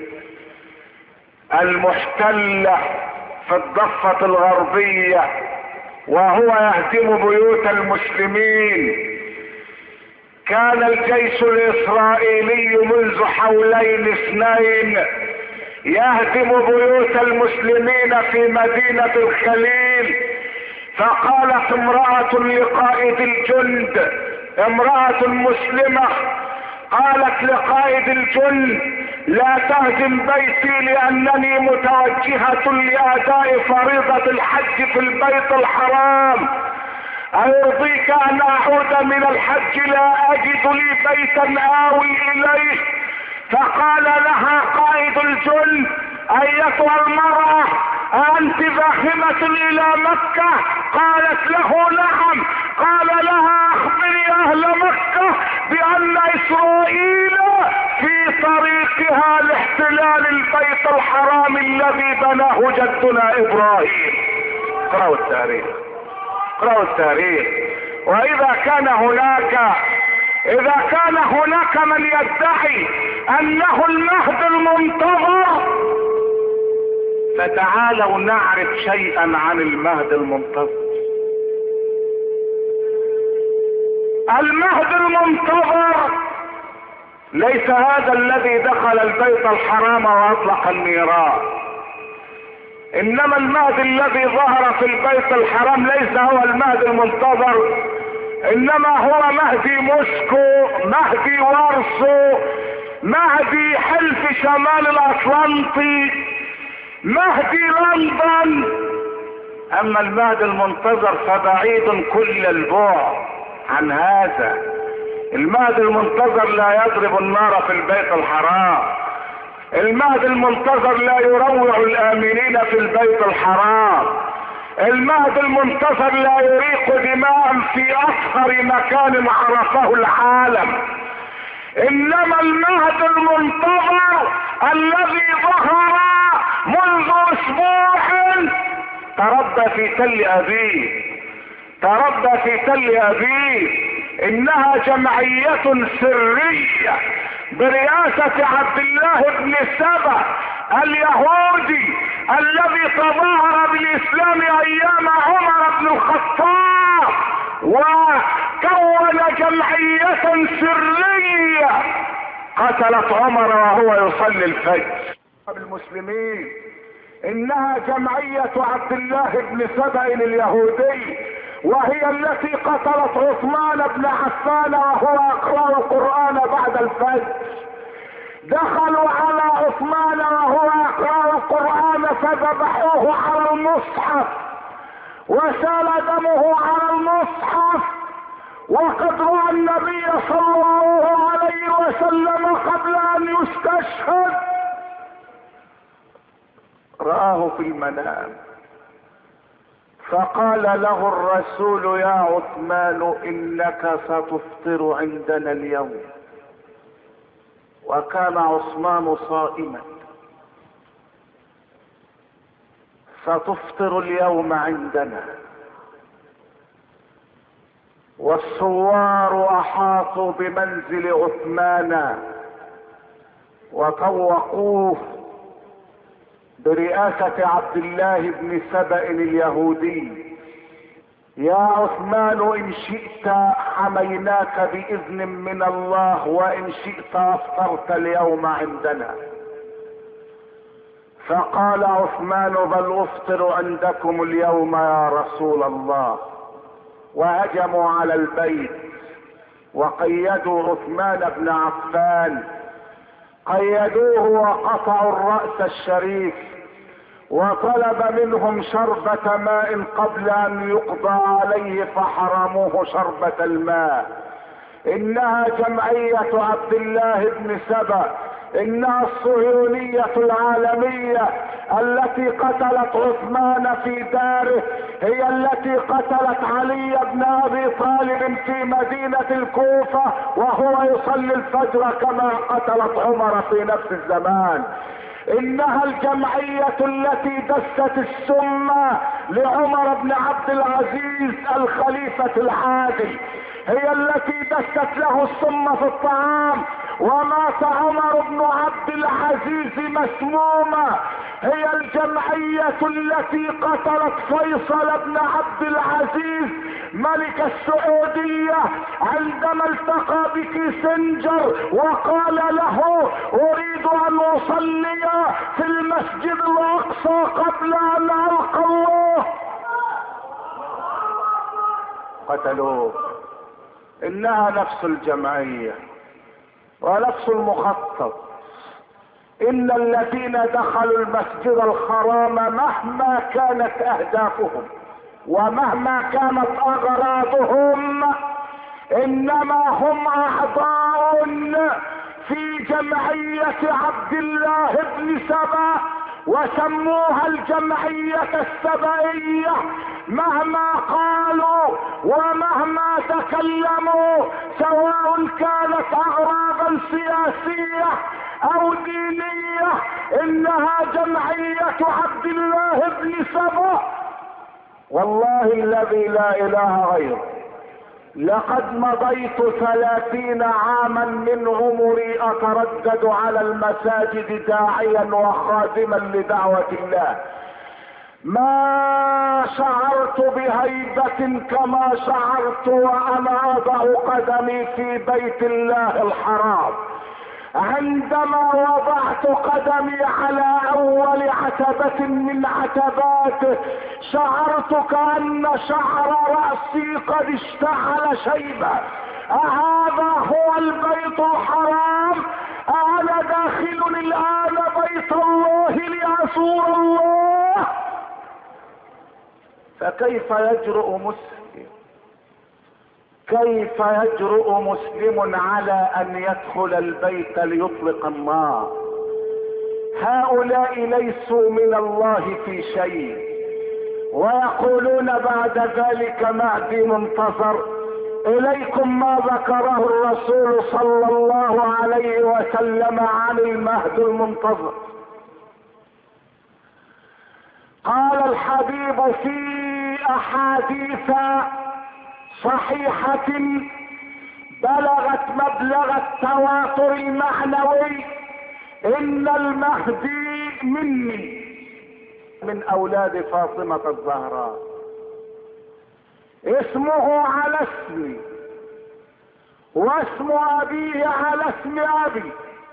المحتلة في الضفة الغربية وهو يهدم بيوت المسلمين. كان الجيش الاسرائيلي منذ حولين اثنين يهدم بيوت المسلمين في مدينة الخليل، فقالت امرأة لقائد الجند، امرأة مسلمة، قالت لقائد الجند: لا تهدم بيتي لانني متوجهة لاداء فريضة الحج في البيت الحرام. أيرضيك أن أعود من الحج لا أجد لي بيتا آوي إليه؟ فقال لها قائد الجند: أيتها المرأة، أنت ذاهبة إلى مكة؟ قالت له: نعم. قال لها: أخبري أهل مكة بأن إسرائيل في طريقها لاحتلال البيت الحرام الذي بناه جدنا إبراهيم. اقرأوا التاريخ، اقرأوا التاريخ. واذا كان هناك اذا كان هناك من يدعي انه المهد المنتظر، فتعالوا نعرف شيئا عن المهد المنتظر. المهد المنتظر ليس هذا الذي دخل البيت الحرام واطلق النيران، انما المهد الذي ظهر في البيت الحرام ليس هو المهد المنتظر، انما هو مهدي موسكو، مهدي وارسو، مهدي حلف شمال الاطلنطي، مهدي لندن. اما المهدي المنتظر فبعيد كل البعد عن هذا. المهدي المنتظر لا يضرب النار في البيت الحرام، المهدي المنتظر لا يروع الامنين في البيت الحرام، المهدي المنتظر لا يريق دماء في اصغر مكان عرفه العالم. انما المهدي المنتظر الذي ظهر منذ اسبوع تربى في تل ابيب، تربى في تل ابيب. انها جمعية سرية برئاسة عبد الله بن سبأ اليهودي الذي تظاهر بالاسلام ايام عمر بن الخطاب، وكون جمعية سرية قتلت عمر وهو يصلي الفجر. المسلمين انها جمعية عبد الله بن سبأ اليهودي، وهي التي قتلت عثمان بن عفان وهو يقرأ القرآن بعد الفجر. دخلوا على عثمان وهو يقرأ القرآن فذبحوه على المصحف وسال دمه على المصحف، وقد رأى النبي صلى الله عليه وسلم قبل ان يستشهد، رآه في المنام فقال له الرسول يا عثمان انك ستفطر عندنا اليوم. وكان عثمان صائما. ستفطر اليوم عندنا. والثوار احاطوا بمنزل عثمان وطوقوه برئاسة عبد الله بن سبأ اليهودي. يا عثمان ان شئت حميناك باذن من الله، وان شئت افطرت اليوم عندنا. فقال عثمان بل افطر عندكم اليوم يا رسول الله. وهجموا على البيت وقيدوا عثمان بن عفان، قيدوه وقطعوا الرأس الشريف، وطلب منهم شربة ماء قبل ان يقضى عليه فحرموه شربة الماء. انها جمعية عبد الله بن سبأ، انها الصهيونية العالمية التي قتلت عثمان في داره، هي التي قتلت علي بن ابي طالب في مدينة الكوفة وهو يصلي الفجر كما قتلت عمر في نفس الزمان. انها الجمعية التي دست السم لعمر بن عبد العزيز الخليفة العادل، هي التي دست له السم في الطعام ومات عمر بن عبد العزيز مسموما. هي الجمعية التي قتلت فيصل بن عبد العزيز ملك السعودية عندما التقى بكيسنجر وقال له اريد ان اصلي في المسجد الاقصى قبل ان القى الله. قتلوه. انها نفس الجمعية ونفس المخطط. ان الذين دخلوا المسجد الحرام مهما كانت اهدافهم ومهما كانت اغراضهم انما هم اعضاء في جمعية عبد الله بن سبأ، وسموها الجمعية السبئية. مهما قالوا ومهما تكلموا سواء كانت اغراضا سياسية او دينية، انها جمعية عبد الله بن سبأ. والله الذي لا اله غيره لقد مضيت ثلاثين عاما من عمري اتردد على المساجد داعيا وخادما لدعوة الله، ما شعرت بهيبة كما شعرت وانا اضع قدمي في بيت الله الحرام. عندما وضعت قدمي على اول عتبة من عتباته شعرت كأن شعر رأسي قد اشتعل شيبة. أهذا هو البيت الحرام؟ أنا داخل الآن بيت الله لأزور الله؟ فكيف يجرؤ مسلم كيف يجرؤ مسلم على أن يدخل البيت ليطلق النار؟ هؤلاء ليسوا من الله في شيء، ويقولون بعد ذلك مهدي منتظر. إليكم ما ذكره الرسول صلى الله عليه وسلم عن المهدي المنتظر. قال الحبيب في أحاديث صحيحة بلغت مبلغ التواتر المعنوي: إن المهدي مني، من أولاد فاطمة الزهراء، اسمه على اسمي واسم أبيه على اسم أبي.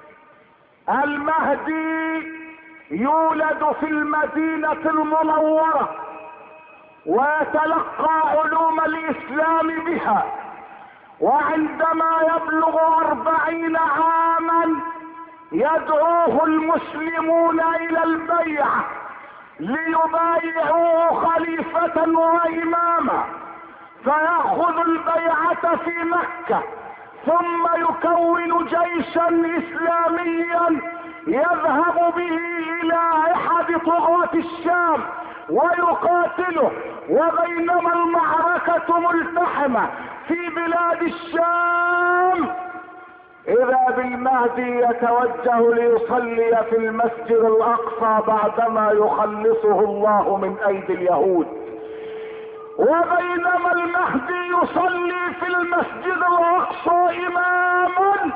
المهدي يولد في المدينة المنورة ويتلقى علوم الإسلام بها، وعندما يبلغ أربعين عاما يدعوه المسلمون إلى البيعة ليبايعوه خليفة وإماما، فيأخذ البيعة في مكة، ثم يكون جيشا إسلاميا يذهب به إلى أحد طغاة الشام ويقاتله. وبينما المعركة ملتحمة في بلاد الشام، إذا بالمهدي يتوجه ليصلي في المسجد الأقصى بعدما يخلصه الله من أيدي اليهود. وبينما المهدي يصلي في المسجد الأقصى إماما،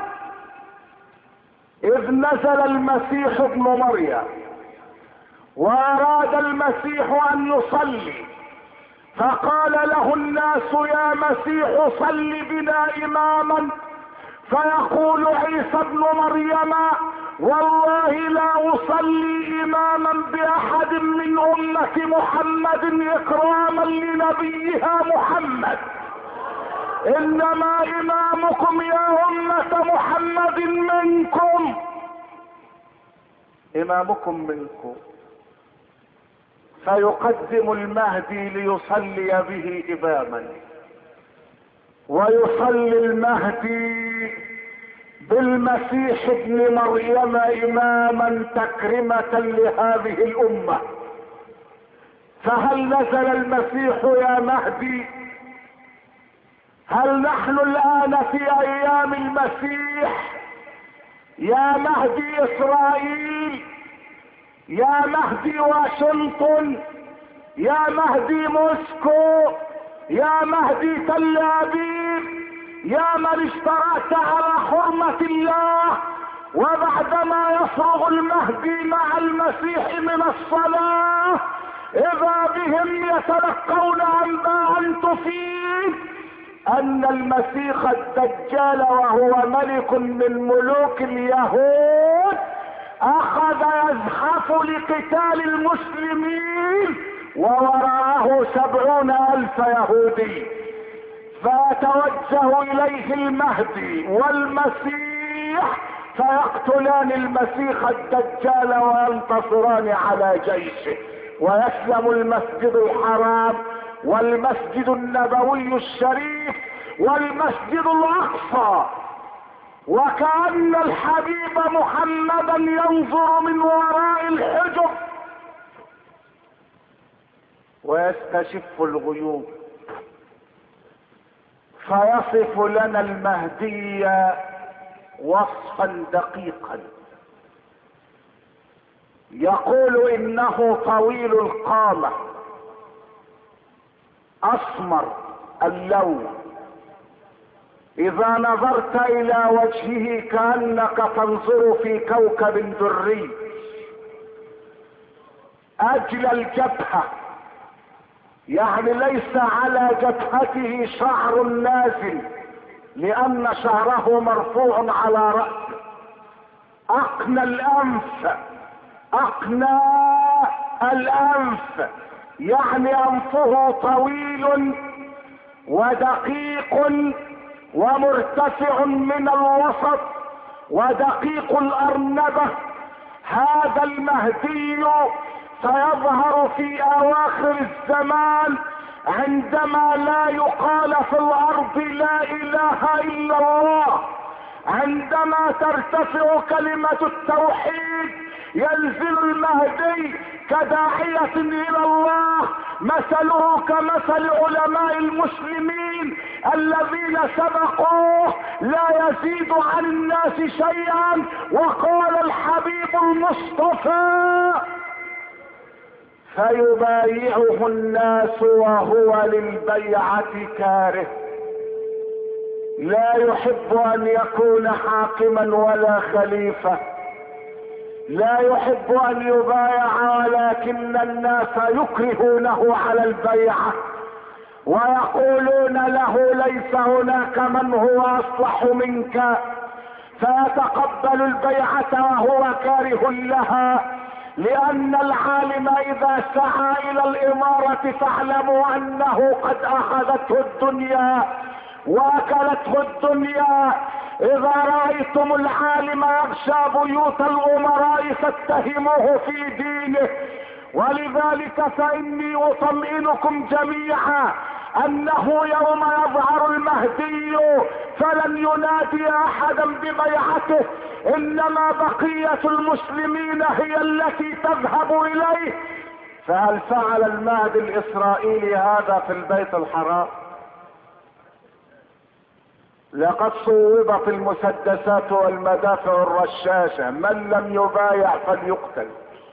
إذ نزل المسيح ابن مريم وأراد المسيح أن يصلي، فقال له الناس: يا مسيح صل بنا إماما. فيقول عيسى ابن مريم: والله لا أصلي إماما بأحد من أمة محمد إكراما لنبيها محمد، إنما إمامكم يا أمة محمد منكم، إمامكم منكم. فيقدم المهدي ليصلي به إماما، ويصلي المهدي بالمسيح ابن مريم إماما تكرمة لهذه الأمة. فهل نزل المسيح يا مهدي؟ هل نحن الآن في أيام المسيح؟ يا مهدي إسرائيل، يا مهدي واشنطن، يا مهدي موسكو، يا مهدي تل أبيب، يا من اشترأت على حرمة الله، وبعدما يفرغ المهدي مع المسيح من الصلاة إذا بهم يتلقون أنباء تفيد أن المسيح الدجال وهو ملك من ملوك اليهود أخذ يزحف لقتال المسلمين، ووراءه سبعون ألف يهودي. فيتوجه إليه المهدي والمسيح فيقتلان المسيح الدجال وينتصران على جيشه، ويسلم المسجد الحرام والمسجد النبوي الشريف والمسجد الأقصى، وكأن الحبيب محمدا ينظر من وراء الحجب ويستشف الغيوب. فيصف لنا المهدي وصفا دقيقا، يقول إنه طويل القامة، أسمر اللون، إذا نظرت إلى وجهه كأنك تنظر في كوكب دري، أجل الجبهة، يعني ليس على جبهته شعر نازل لأن شعره مرفوع على رأسه، أقنى الأنف، أقناه الانف، يعني انفه طويل ودقيق ومرتفع من الوسط ودقيق الارنبة. هذا المهدي سيظهر في اواخر الزمان عندما لا يقال في الارض لا اله الا الله، عندما ترتفع كلمة التوحيد ينزل المهدي كداعية الى الله، مثله كمثل علماء المسلمين الذين سبقوه لا يزيد عن الناس شيئا. وقال الحبيب المصطفى: فيبايعه الناس وهو للبيعة كاره، لا يحب ان يكون حاكما ولا خليفة، لا يحب ان يبايع، ولكن الناس يكرهونه على البيعة ويقولون له ليس هناك من هو اصلح منك، فيتقبل البيعة وهو كاره لها. لان العالم اذا سعى الى الامارة فاعلموا انه قد اخذته الدنيا واكلته الدنيا. اذا رأيتم العالم يغشى بيوت الامراء فاتهموه في دينه. ولذلك فاني اطمئنكم جميعا انه يوم يظهر المهدي فلن ينادي احدا ببيعته، انما بقية المسلمين هي التي تذهب اليه. فهل فعل المهدي الاسرائيلي هذا في البيت الحرام؟ لقد صوبت المسدسات والمدافع الرشاشة، من لم يبايع فليقتل.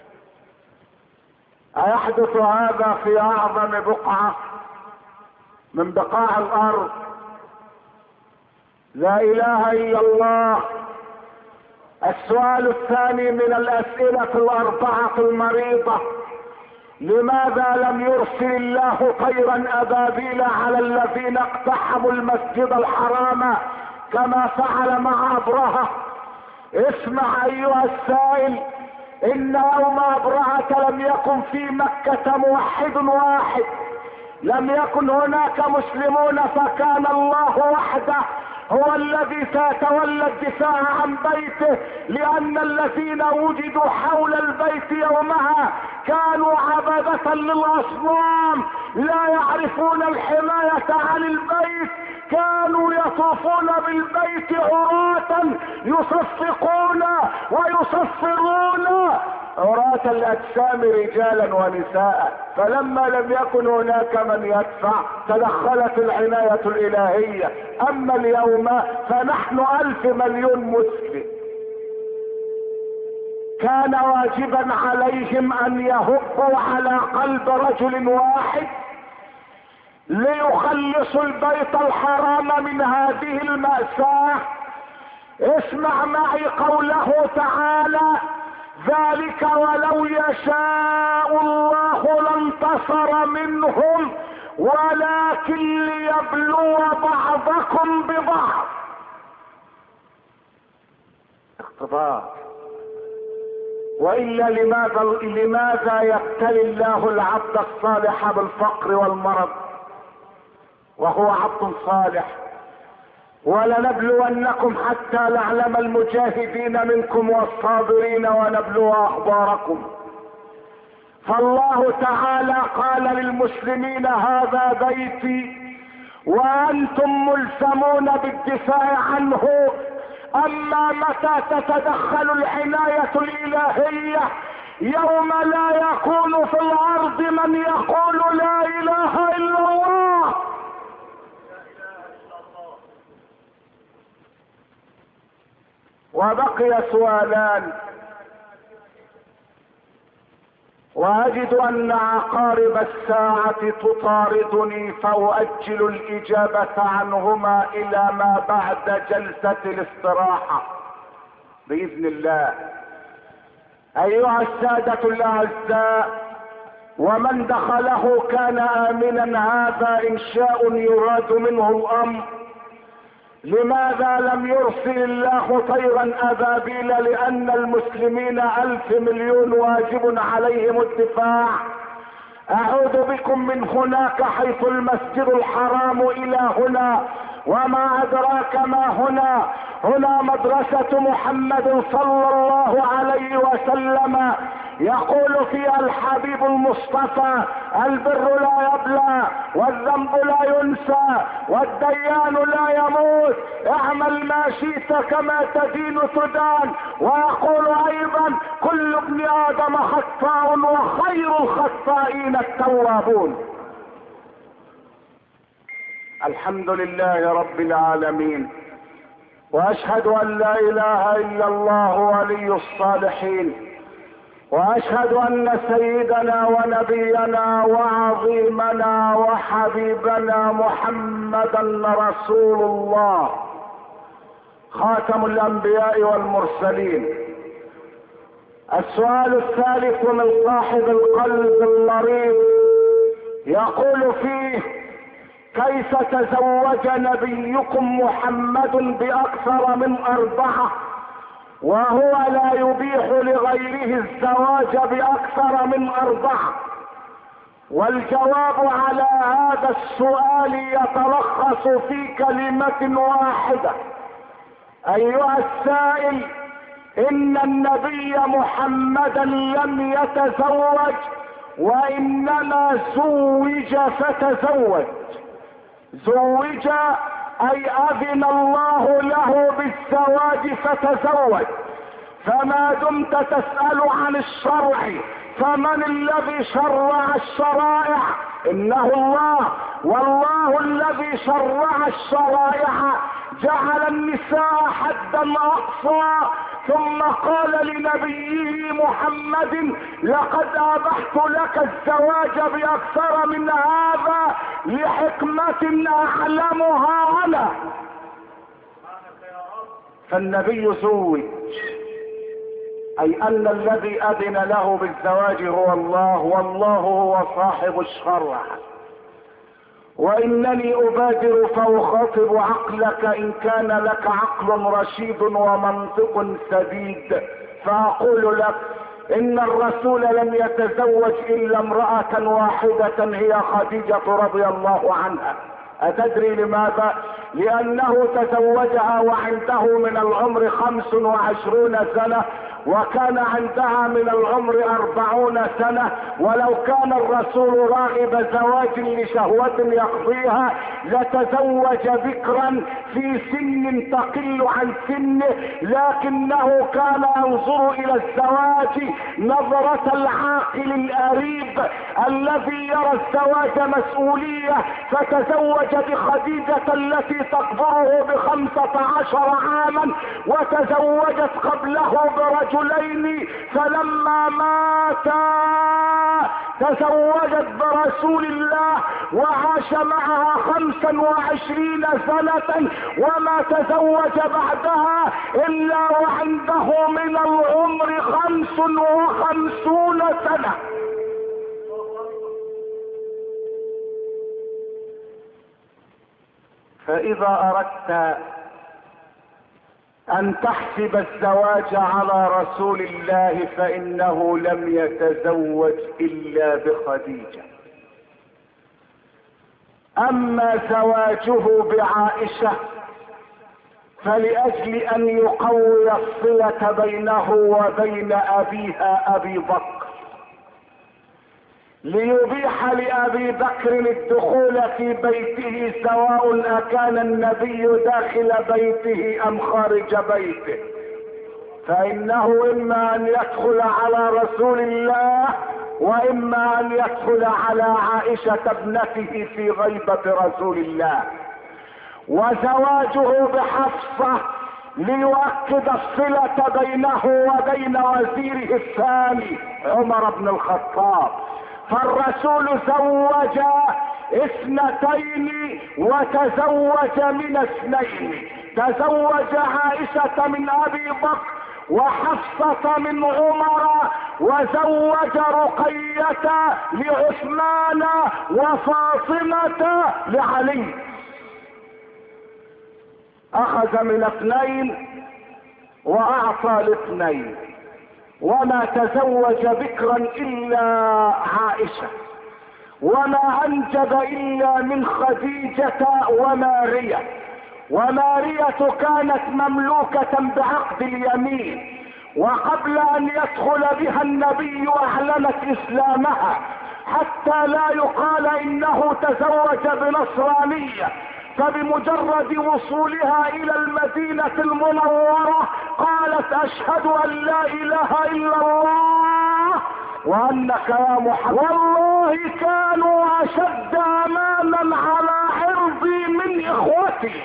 ايحدث هذا في اعظم بقعة من بقاع الارض؟ لا اله الا الله. السؤال الثاني من الاسئلة الاربعة المريضة: لماذا لم يرسل الله طيرا ابابيل على الذين اقتحموا المسجد الحرام كما فعل مع ابرهة؟ اسمع ايها السائل، ان يوم ابرهة لم يكن في مكة موحد واحد، لم يكن هناك مسلمون، فكان الله وحده هو الذي سيتولى الدفاع عن بيته، لان الذين وجدوا حول البيت يومها كانوا عبدة للاصنام لا يعرفون الحماية عن البيت، كانوا يطوفون بالبيت عراة يصفقون ويصفرون عراة الاجسام رجالا ونساء. فلما لم يكن هناك من يدفع تدخلت العناية الالهية. اما اليوم فنحن الف مليون مسلم، كان واجبا عليهم ان يهبوا على قلب رجل واحد ليخلصوا البيت الحرام من هذه المأساة. اسمع معي قوله تعالى: ذلك ولو يشاء الله لانتصر منهم ولكن ليبلو بعضكم ببعض. اختبار. والا لماذا لماذا يبتلي الله العبد الصالح بالفقر والمرض وهو عبد صالح؟ ولنبلونكم حتى نعلم المجاهدين منكم والصابرين ونبلو اخباركم. فالله تعالى قال للمسلمين: هذا بيتي وانتم ملزمون بالدفاع عنه. اما متى تتدخل العناية الالهية؟ يوم لا يكون في الارض من يقول لا اله الا الله. وبقي سؤالان، واجد ان عقارب الساعة تطاردني فاؤجل الاجابة عنهما الى ما بعد جلسة الاستراحة باذن الله. ايها السادة الاعزاء، ومن دخله كان امنا، هذا انشاء يراد منه الامر. لماذا لم يرسل الله طيرا ابابيل؟ لان المسلمين الف مليون واجب عليهم الدفاع. اعود بكم من هناك حيث المسجد الحرام الى هنا، وما ادراك ما هنا. هنا مدرسة محمد صلى الله عليه وسلم، يقول فيها الحبيب المصطفى: البر لا يبلى، والذنب لا ينسى، والديان لا يموت، اعمل ما شئت كما تدين تدان. ويقول ايضا: كل ابن ادم خطاء، وخير الخطائين التوابون. الحمد لله رب العالمين، واشهد ان لا اله الا الله ولي الصالحين، واشهد ان سيدنا ونبينا وعظيمنا وحبيبنا محمدا رسول الله، خاتم الانبياء والمرسلين. السؤال الثالث من صاحب القلب المريض يقول فيه: كيف تزوج نبيكم محمد باكثر من اربعة وهو لا يبيح لغيره الزواج باكثر من اربعة؟ والجواب على هذا السؤال يتلخص في كلمة واحدة: ايها السائل، ان النبي محمدا لم يتزوج، وانما زوج فتزوج. زوج اي اذن الله له بالزواج فتزوج. فما دمت تسأل عن الشرع، فمن الذي شرع الشرائع؟ انه الله. والله الذي شرع الشرائع جعل النساء حدا اقصى، ثم قال لنبيه محمد: لقد ابحت لك الزواج باكثر من هذا لحكمة اعلمها انا. فالنبي زوج، اي ان الذي اذن له بالزواج هو الله، والله هو صاحب الشرع. وانني ابادر فاخاطب عقلك ان كان لك عقل رشيد ومنطق سديد، فاقول لك: ان الرسول لم يتزوج الا امرأة واحدة هي خديجة رضي الله عنها. اتدري لماذا؟ لانه تزوجها وعنده من العمر خمس وعشرون سنة، وكان عندها من العمر اربعون سنة. ولو كان الرسول راغب زواج لشهوة يقضيها لتزوج بكرا في سن تقل عن سنه، لكنه كان ينظر الى الزواج نظرة العاقل الاريب الذي يرى الزواج مسؤولية، فتزوج بخديجة التي تكبره بخمسة عشر عاما، وتزوجت قبله برجلين، فلما ماتا تزوجت برسول الله وعاش معها خمسا وعشرين سنة، وما تزوج بعدها الا وعنده من العمر خمس وخمسون سنة. فاذا اردت ان تحسب الزواج على رسول الله فانه لم يتزوج الا بخديجة. اما زواجه بعائشة فلأجل ان يقوي الصلة بينه وبين ابيها ابي بكر، ليبيح لابي بكر الدخول في بيته سواء اكان النبي داخل بيته ام خارج بيته، فانه اما ان يدخل على رسول الله واما ان يدخل على عائشة ابنته في غيبة رسول الله. وزواجه بحفصة ليؤكد الصلة بينه وبين وزيره الثاني عمر بن الخطاب. فالرسول زوج اثنتين وتزوج من اثنين، تزوج عائشة من ابي بكر وحفصة من عمر، وزوج رقية لعثمان وفاطمة لعلي. اخذ من اثنين واعطى لاثنين، وما تزوج بكرا الا عائشة، وما انجب الا من خديجة ومارية، ومارية كانت مملوكة بعقد اليمين، وقبل ان يدخل بها النبي اعلنت اسلامها حتى لا يقال انه تزوج بنصرانية. فبمجرد وصولها الى المدينة المنورة قالت اشهد ان لا اله الا الله وانك يا محمد. والله كانوا اشد امانا على عرضي من اخوتي.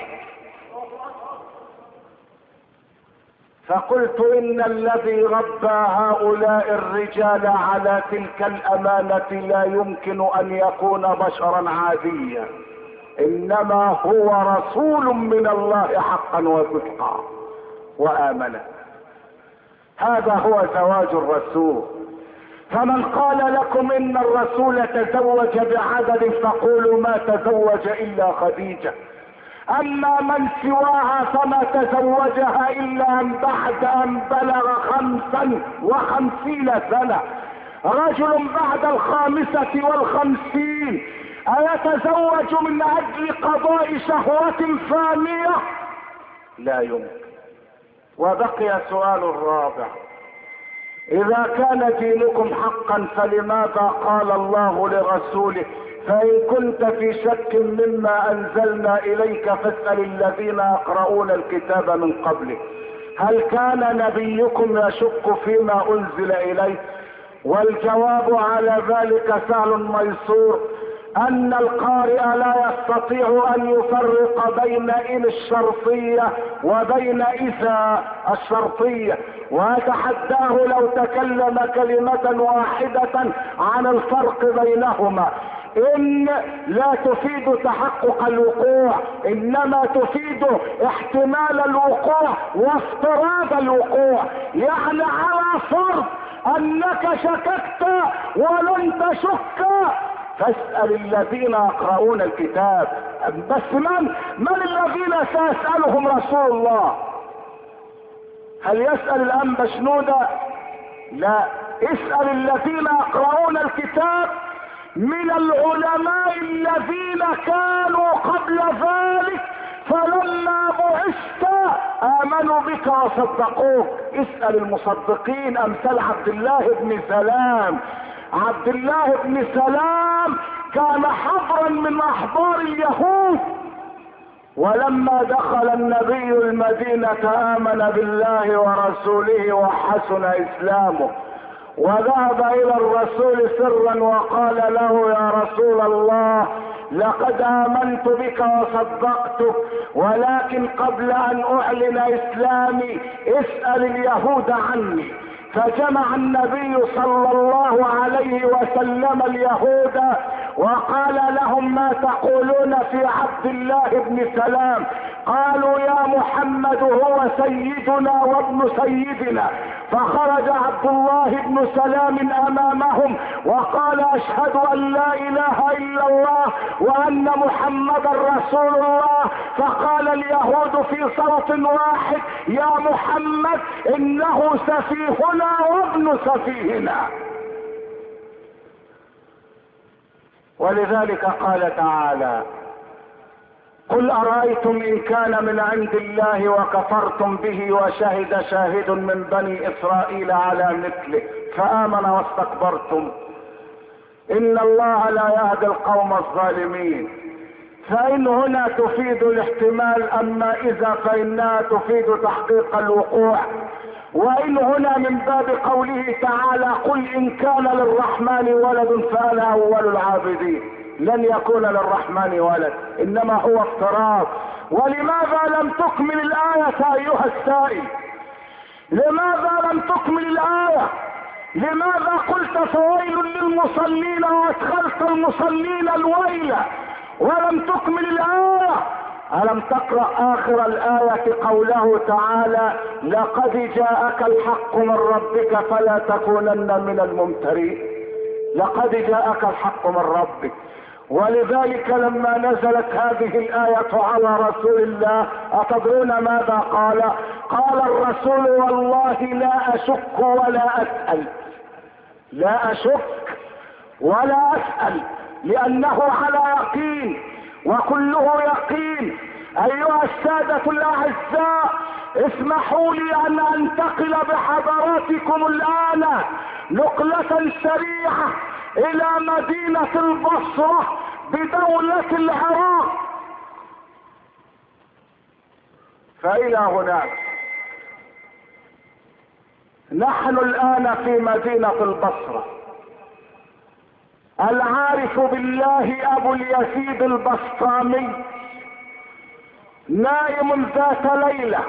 فقلت ان الذي ربى هؤلاء الرجال على تلك الامانة لا يمكن ان يكون بشرا عاديا، انما هو رسول من الله حقا وصدقا وامنا. هذا هو زواج الرسول. فمن قال لكم ان الرسول تزوج بعدد فقولوا ما تزوج الا خديجة، اما من سواها فما تزوجها الا ان بعد ان بلغ خمسا وخمسين سنة. رجل بعد الخامسة والخمسين ايتزوج من اجل قضاء شهوة فانية؟ لا يمكن. وبقي السؤال الرابع: اذا كان دينكم حقا فلماذا قال الله لرسوله فان كنت في شك مما انزلنا اليك فاسأل الذين يقرؤون الكتاب من قبلك؟ هل كان نبيكم يشك فيما انزل اليه؟ والجواب على ذلك سهل ميسور، ان القارئ لا يستطيع ان يفرق بين ان الشرطية وبين اذا الشرطية، واتحداه لو تكلم كلمة واحدة عن الفرق بينهما. ان لا تفيد تحقق الوقوع، انما تفيد احتمال الوقوع وافتراض الوقوع. يعني على فرض انك شككت ولن تشك فاسأل الذين يقرؤون الكتاب. بس من من الذين سيسألهم رسول الله؟ هل يسأل الأنبا شنودة؟ لا، اسأل الذين يقرؤون الكتاب من العلماء الذين كانوا قبل ذلك فلما بعثت آمنوا بك وصدقوك. اسأل المصدقين امثال عبد الله بن سلام. عبد الله بن سلام كان حبرا من احبار اليهود، ولما دخل النبي المدينة آمن بالله ورسوله وحسن اسلامه، وذهب الى الرسول سرا وقال له: يا رسول الله لقد آمنت بك وصدقتك، ولكن قبل ان اعلن اسلامي اسأل اليهود عني. فجمع النبي صلى الله عليه وسلم اليهود وقال لهم: ما تقولون في عبد الله بن سلام؟ قالوا: يا محمد هو سيدنا وابن سيدنا. فخرج عبد الله بن سلام امامهم وقال: اشهد ان لا اله الا الله وان محمدا رسول الله. فقال اليهود في صوت واحد: يا محمد انه سفيهنا وابن سفيهنا. ولذلك قال تعالى: قل أرأيتم إن كان من عند الله وكفرتم به وشهد شاهد من بني إسرائيل على مثله فآمن واستكبرتم إن الله لا يهدي القوم الظالمين. فإن هنا تفيد الاحتمال، أما إذا فإنها تفيد تحقيق الوقوع. وإن هنا من باب قوله تعالى: قل إن كان للرحمن ولد فأنا أول العابدين. لن يكون للرحمن ولد، انما هو افتراض. ولماذا لم تكمل الآية ايها السائل؟ لماذا لم تكمل الآية؟ لماذا قلت فويل للمصلين وادخلت المصلين الويل ولم تكمل الآية؟ ألم تقرأ آخر الآية قوله تعالى: لقد جاءك الحق من ربك فلا تكونن من الممترين. لقد جاءك الحق من ربك. ولذلك لما نزلت هذه الآية على رسول الله أتدرون ماذا قال؟ قال الرسول والله لا أشك ولا أسأل، لا أشك ولا أسأل، لأنه على يقين وكله يقين. أيها السادة الأعزاء، اسمحوا لي أن أنتقل بحضراتكم الآن نقلة سريعة إلى مدينة البصرة بدولة العراق. فإلى هناك نحن الآن في مدينة البصرة. العارف بالله أبو اليزيد البسطامي نائم ذات ليلة،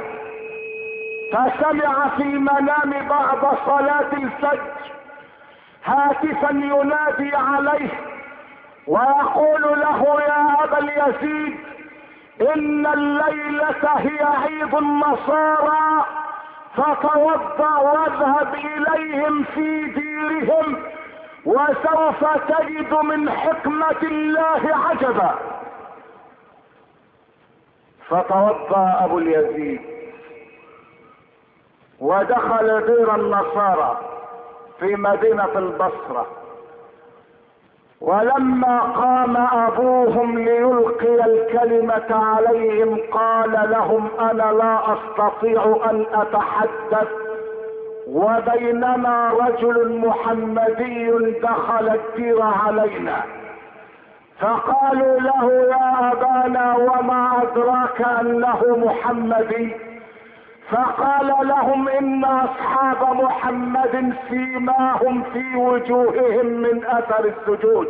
فسمع في المنام بعد صلاة الفجر هاتفا ينادي عليه ويقول له يا أبا اليزيد إن الليلة هي عيد النصارى، فتوضأ واذهب إليهم في ديرهم وسوف تجد من حكمة الله عجبا. فتوضأ أبو اليزيد ودخل دير النصارى في مدينة البصرة، ولما قام أبوهم ليلقي الكلمة عليهم قال لهم أنا لا أستطيع أن أتحدث وبيننا رجل محمدي دخل الدير علينا. فقالوا له يا أبانا وما أدراك أنه محمدي؟ فقال لهم إن أصحاب محمد فيما هم في وجوههم من أثر السجود.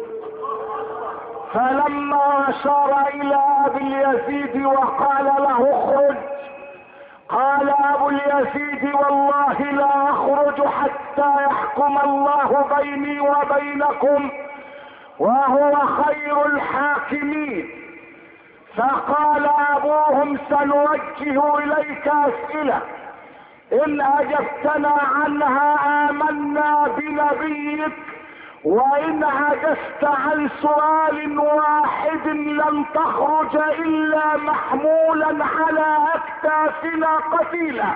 فلما أشار إلى أبي اليزيد وقال له اخرج، قال أبو اليزيد والله لا أخرج حتى يحكم الله بيني وبينكم وهو خير الحاكمين. فقال أبوهم سنوجه إليك أسئلة، إن أجبتنا عنها آمنا بنبيك، وإن عجزت عن سؤال واحد لن تخرج إلا محمولا على أكتافنا قتيلا.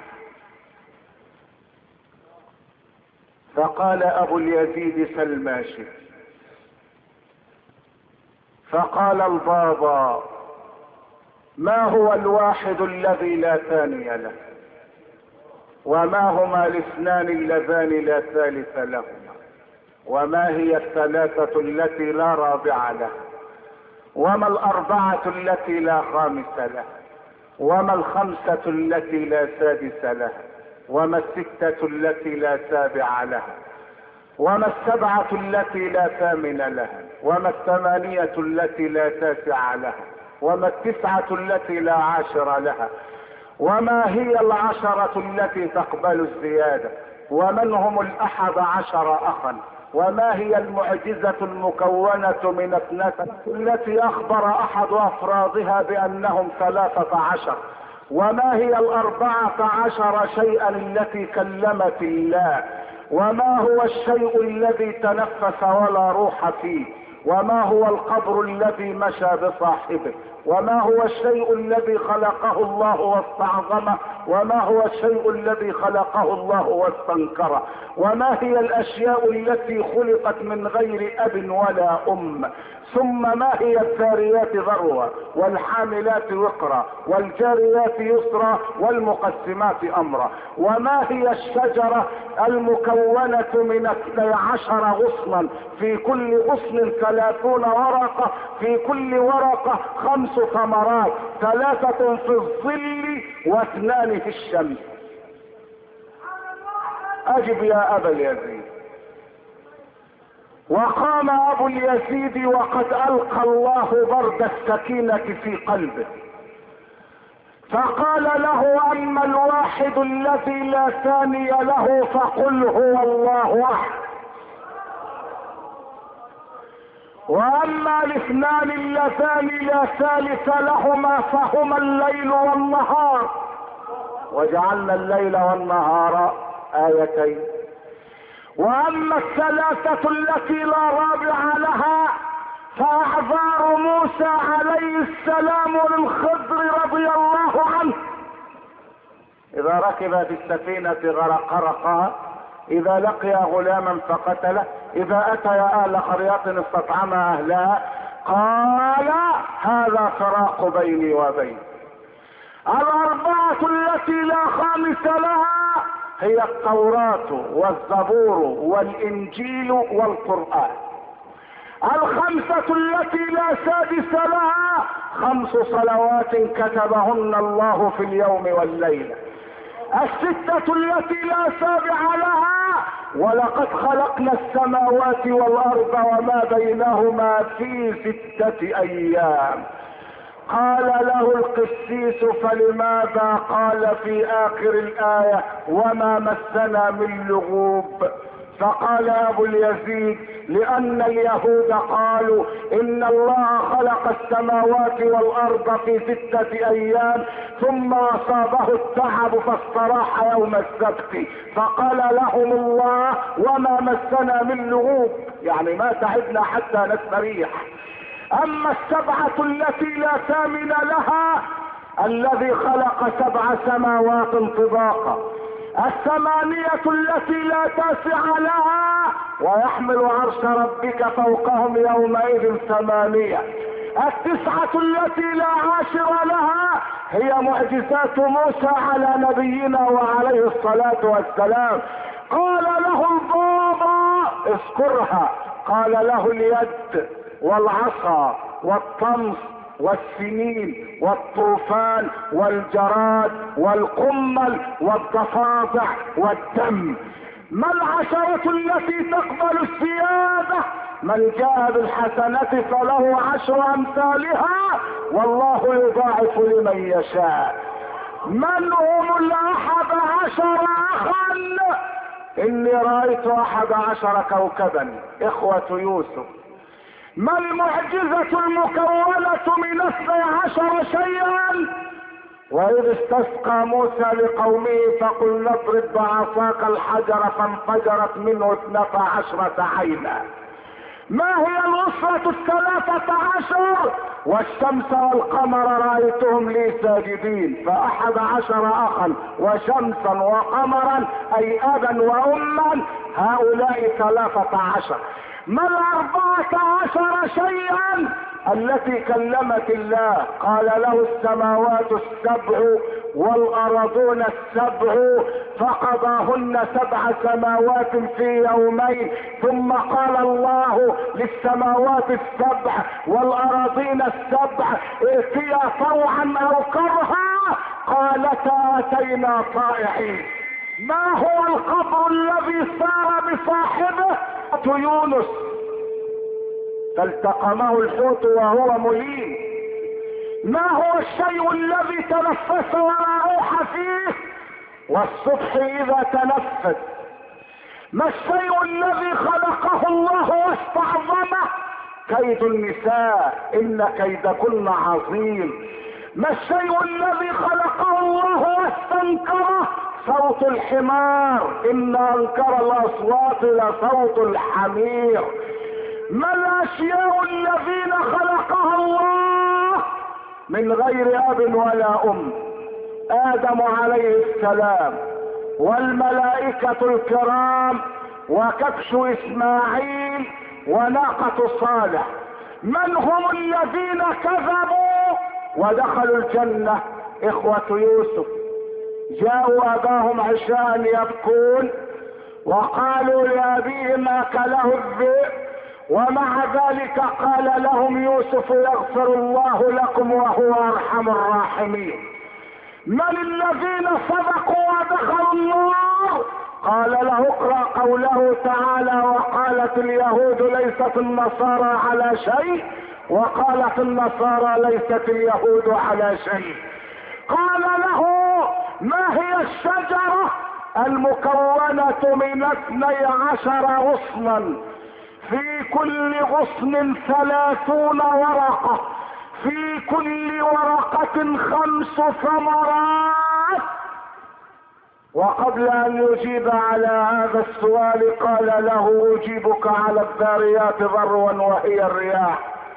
فقال أبو اليزيد سل ما شئت. فقال البابا ما هو الواحد الذي لا ثاني له؟ وما هما الاثنان اللذان لا ثالث لهما؟ وما هي الثلاثة التي لا رابع لها؟ وما الأربعة التي لا خامس لها؟ وما الخمسة التي لا سادس لها؟ وما الستة التي لا سابع لها؟ وما السبعة التي لا ثامن لها؟ وما الثمانية التي لا تاسع لها؟ وما التسعة التي لا عاشر لها؟ وما هي العشرة التي تقبل الزيادة؟ ومن هم الأحد عشر أخا؟ وما هي المعجزة المكونة من اثنتين التي أخبر أحد أفرادها بأنهم ثلاثة عشر؟ وما هي الأربعة عشر شيئا التي كلمت الله؟ وما هو الشيء الذي تنفس ولا روح فيه؟ وما هو القبر الذي مشى بصاحبه؟ وما هو الشيء الذي خلقه الله واستعظمه؟ وما هو الشيء الذي خلقه الله واستنكره؟ وما هي الاشياء التي خلقت من غير اب ولا ام؟ ثم ما هي الذاريات ذروة والحاملات وقرا والجاريات يسرا والمقسمات امرا؟ وما هي الشجرة المكونة من اثني عشر غصنا في كل غصن ثلاثون ورقة، في كل ورقة خمس ثمرات، ثلاثة في الظل واثنان في الشمس؟ اجب يا ابا اليزيد. وقام ابو اليزيد وقد القى الله برد السكينة في قلبه، فقال له اما الواحد الذي لا ثاني له فقل هو الله احد، واما الاثنان اللذان لا ثالث لهما فهما الليل والنهار، وجعلنا الليل والنهار آيتين. واما الثلاثة التي لا رابع لها فاعذار موسى عليه السلام للخضر رضي الله عنه: اذا ركب في السفينة غرقها، اذا لقي غلاما فقتله، اذا اتى اهل قرية استطعم اهلها. قال: هذا فراق بيني وبين. الاربعة التي لا خامس لها هي التوراة والزبور والانجيل والقرآن. الخمسة التي لا سادس لها خمس صلوات كتبهن الله في اليوم والليلة. الستة التي لا سابع لها: ولقد خلقنا السماوات والارض وما بينهما في ستة ايام. قال له القسيس: فلماذا قال في اخر الاية وما مسنا من لغوب؟ فقال ابو اليزيد: لان اليهود قالوا ان الله خلق السماوات والارض في ستة ايام ثم اصابه التعب فاستراح يوم السبت، فقال لهم الله: وما مسنا من لغوب، يعني ما تعبنا حتى نستريح. اما السبعة التي لا ثامن لها: الذي خلق سبع سماوات طباقا. الثمانية التي لا تاسع لها: ويحمل عرش ربك فوقهم يومئذ ثمانية. التسعة التي لا عاشر لها هي معجزات موسى على نبينا وعليه الصلاة والسلام. قال له البابا: اذكرها. قال له: اليد والعصا والطمس والسنين والطوفان والجراد والقمل والضفادع والدم. ما العشرة التي تقبل السيادة؟ من جاء بالحسنة فله عشر امثالها والله يضاعف لمن يشاء. من هم الاحد عشر اخا؟ اني رأيت احد عشر كوكبا. اخوة يوسف. ما المعجزة المكونة من اثني عشر شيئا؟ واذ استسقى موسى لقومه فقل اضرب بعصاك الحجر فانفجرت منه اثنتا عشرة عينا. ما هي الاسرة الثلاثة عشر؟ والشمس والقمر رأيتهم لي ساجدين. فاحد عشر اخا وشمسا وقمرا اي ابا واما، هؤلاء ثلاثة عشر. ما الاربعة عشر شيئا التي كلمت الله؟ قال له: السماوات السبع والارضون السبع فقضاهن سبع سماوات في يومين. ثم قال الله للسماوات السبع والارضين السبع: ائتيا طوعا او كرها قالتا اتينا طائعين. ما هو القبر الذي سار بصاحبه؟ يونس فالتقمه الحوت وهو مليم. ما هو الشيء الذي تنفس ولا روح فيه؟ والصبح اذا تنفس. ما الشيء الذي خلقه الله واستعظمه؟ كيد النساء ان كيدكن عظيم. ما الشيء الذي خلقه الله واستنكره؟ صوت الحمار ان انكر الاصوات لصوت الحمير. ما الاشياء الذين خلقها الله من غير اب ولا ام؟ ادم عليه السلام والملائكة الكرام وكبش اسماعيل وناقة صالح. من هم الذين كذبوا ودخلوا الجنة؟ اخوة يوسف. جاءوا اباهم عشاء يبكون وقالوا لابيهم اكله الذئب، ومع ذلك قال لهم يوسف: يغفر الله لكم وهو ارحم الراحمين. من الذين صدقوا ودخلوا النار؟ قال له: اقرأ قوله تعالى: وقالت اليهود ليست النصارى على شيء وقالت النصارى ليست اليهود على شيء. قال له: ما هي الشجرة المكونة من اثني عشر غصنا؟ في كل غصن ثلاثون ورقة، في كل ورقة خمس ثمرات. وقبل ان يجيب على هذا السؤال قال له: اجيبك على الذاريات ذروا وهي الرياح.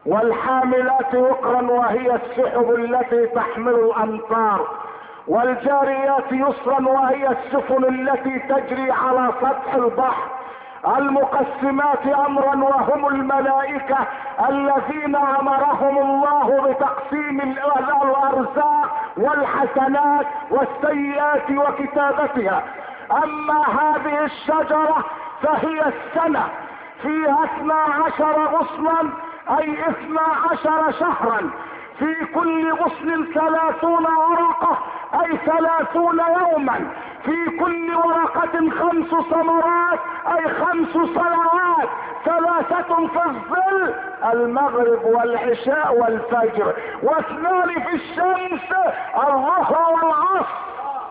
والحاملات وقرا وهي السحب التي تحمل الامطار، والجاريات يسرا وهي السفن التي تجري على سطح البحر، المقسمات امرا وهم الملائكة الذين امرهم الله بتقسيم الارزاق والحسنات والسيئات وكتابتها. اما هذه الشجرة فهي السنة، فيها اثنا عشر غصنا اي اثنا عشر شهرا، في كل غصن ثلاثون ورقة اي ثلاثون يوما، في كل ورقة خمس ثمرات اي خمس صلوات، ثلاثة في الظل المغرب والعشاء والفجر، واثنان في الشمس الظهر والعصر.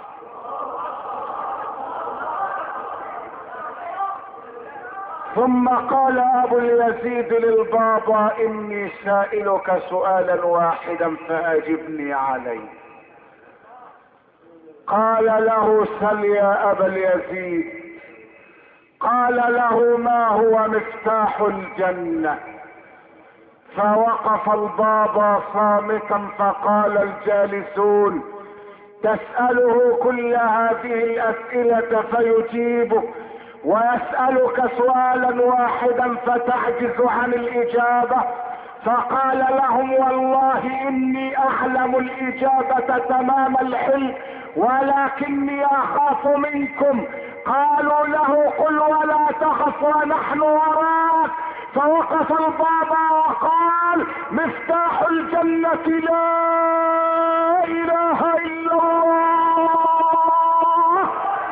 ثم قال ابو اليزيد للبابا اني سائلك سؤالا واحدا فاجبني عليه. قال له سل يا ابا اليزيد. قال له ما هو مفتاح الجنة؟ فوقف البابا صامتا فقال الجالسون تسأله كل هذه الاسئلة فيجيبك، ويسألك سؤالا واحدا فتعجز عن الاجابة. فقال لهم والله اني اعلم الاجابة تمام العلم ولكني اخاف منكم. قالوا له قل ولا تخف ونحن وراك. فوقف البابا وقال مفتاح الجنة لا اله الا الله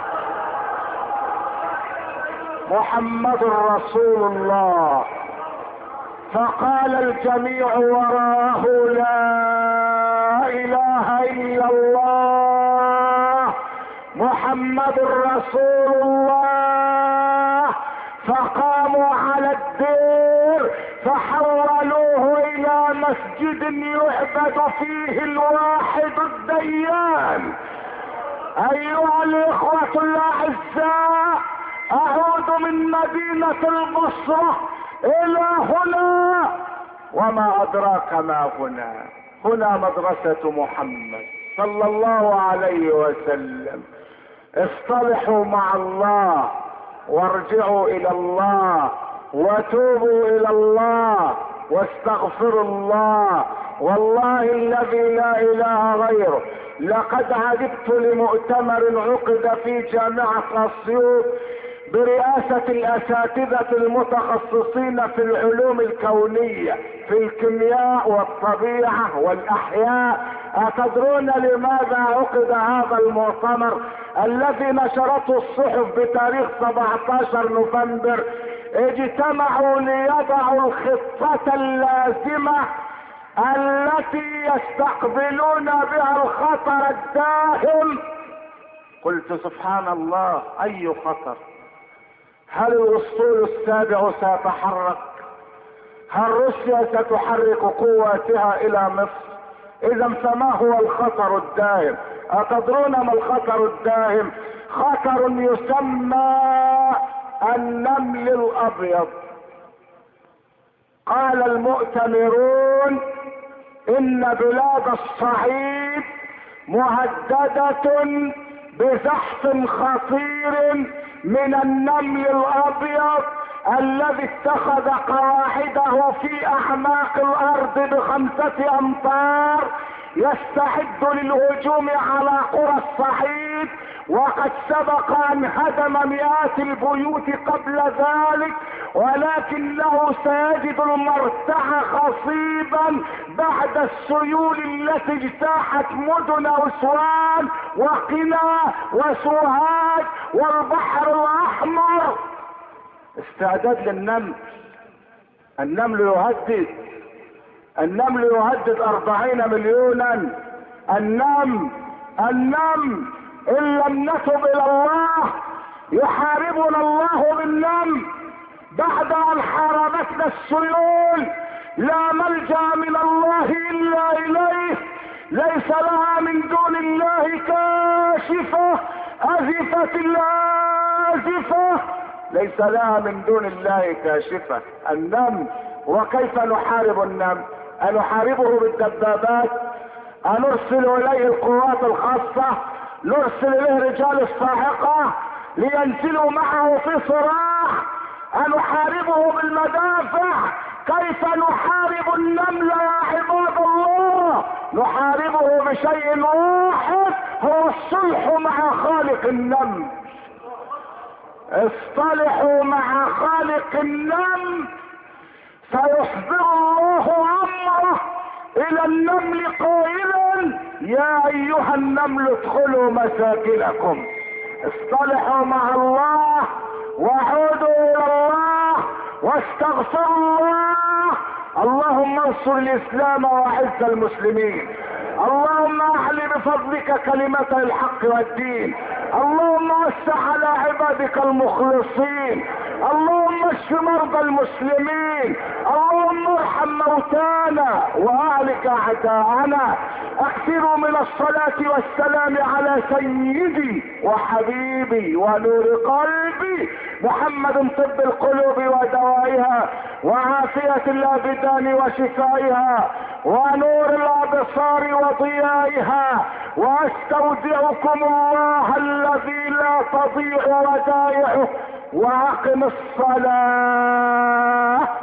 محمد رسول الله. فقال الجميع وراءه لا اله الا الله محمد رسول الله. فقاموا على الدير فحولوه الى مسجد يعبد فيه الواحد الديان. ايها الاخوة الاعزاء، اعود من مدينة البصرة الى هنا، وما ادراك ما هنا؟ هنا مدرسة محمد صلى الله عليه وسلم. اصطلحوا مع الله وارجعوا الى الله وتوبوا الى الله واستغفروا الله، والله الذي لا اله غيره لقد عجبت لمؤتمر عقد في جامعة اسيوط برئاسة الاساتذة المتخصصين في العلوم الكونية في الكيمياء والطبيعة والاحياء. اتدرون لماذا عقد هذا المؤتمر الذي نشرته الصحف بتاريخ سبعة عشر نوفمبر؟ اجتمعوا ليضعوا الخطة اللازمة التي يستقبلون بها الخطر الداهم. قلت سبحان الله، اي خطر؟ هل الاسطول السابع سيتحرك؟ هل روسيا ستحرك قواتها الى مصر؟ اذا فما هو الخطر الداهم؟ اتدرون ما الخطر الداهم؟ خطر يسمى النمل الابيض. قال المؤتمرون ان بلاد الصعيد مهددة بزحف خطير من النمل الابيض الذي اتخذ قواعده في اعماق الارض بخمسة امتار، يستعد للهجوم على قرى الصعيد، وقد سبق ان هدم مئات البيوت قبل ذلك، ولكنه سيجد المرتع خصيبا بعد السيول التي اجتاحت مدن اسوان وقنا وسوهاج والبحر الاحمر. استعداد للنمل. النمل يهدد، النمل يهدد أربعين مليونا. النمل النمل ان لم نتب الى الله يحاربنا الله بالنمل. بعد ان حاربتنا السيول لا ملجأ من الله الا اليه، ليس لها من دون الله كاشفة، ازفت الازفة، ليس لها من دون الله كاشفة. النمل وكيف نحارب النمل؟ أنحاربه بالدبابات؟ أنرسل إليه القوات الخاصة؟ نرسل إليه رجال الصاعقة لينزلوا معه في صراع؟ أنحاربه بالمدافع؟ كيف نحارب النمل يا عباد الله؟ نحاربه بشيء واحد، هو الصلح مع خالق النمل. اصطلحوا مع خالق النمل فيحضر الله امره الى النمل قائلا يا ايها النمل ادخلوا مساكنكم. اصطلحوا مع الله وعودوا الى الله واستغفروا الله. اللهم انصر الاسلام واعز المسلمين. اللهم اعل بفضلك كلمة الحق والدين. اللهم وسع على عبادك المخلصين. اللهم اشف مرضى المسلمين. اللهم ارحم موتانا واهلك اعداءنا. اكثروا من الصلاة والسلام على سيدي وحبيبي ونور قلبي محمد طب القلوب ودوائها وعافية الابدان وشفائها ونور الابصار وضيائها. واستودعكم الله الذي لا تضيع ودائعه. واقم الصلاة.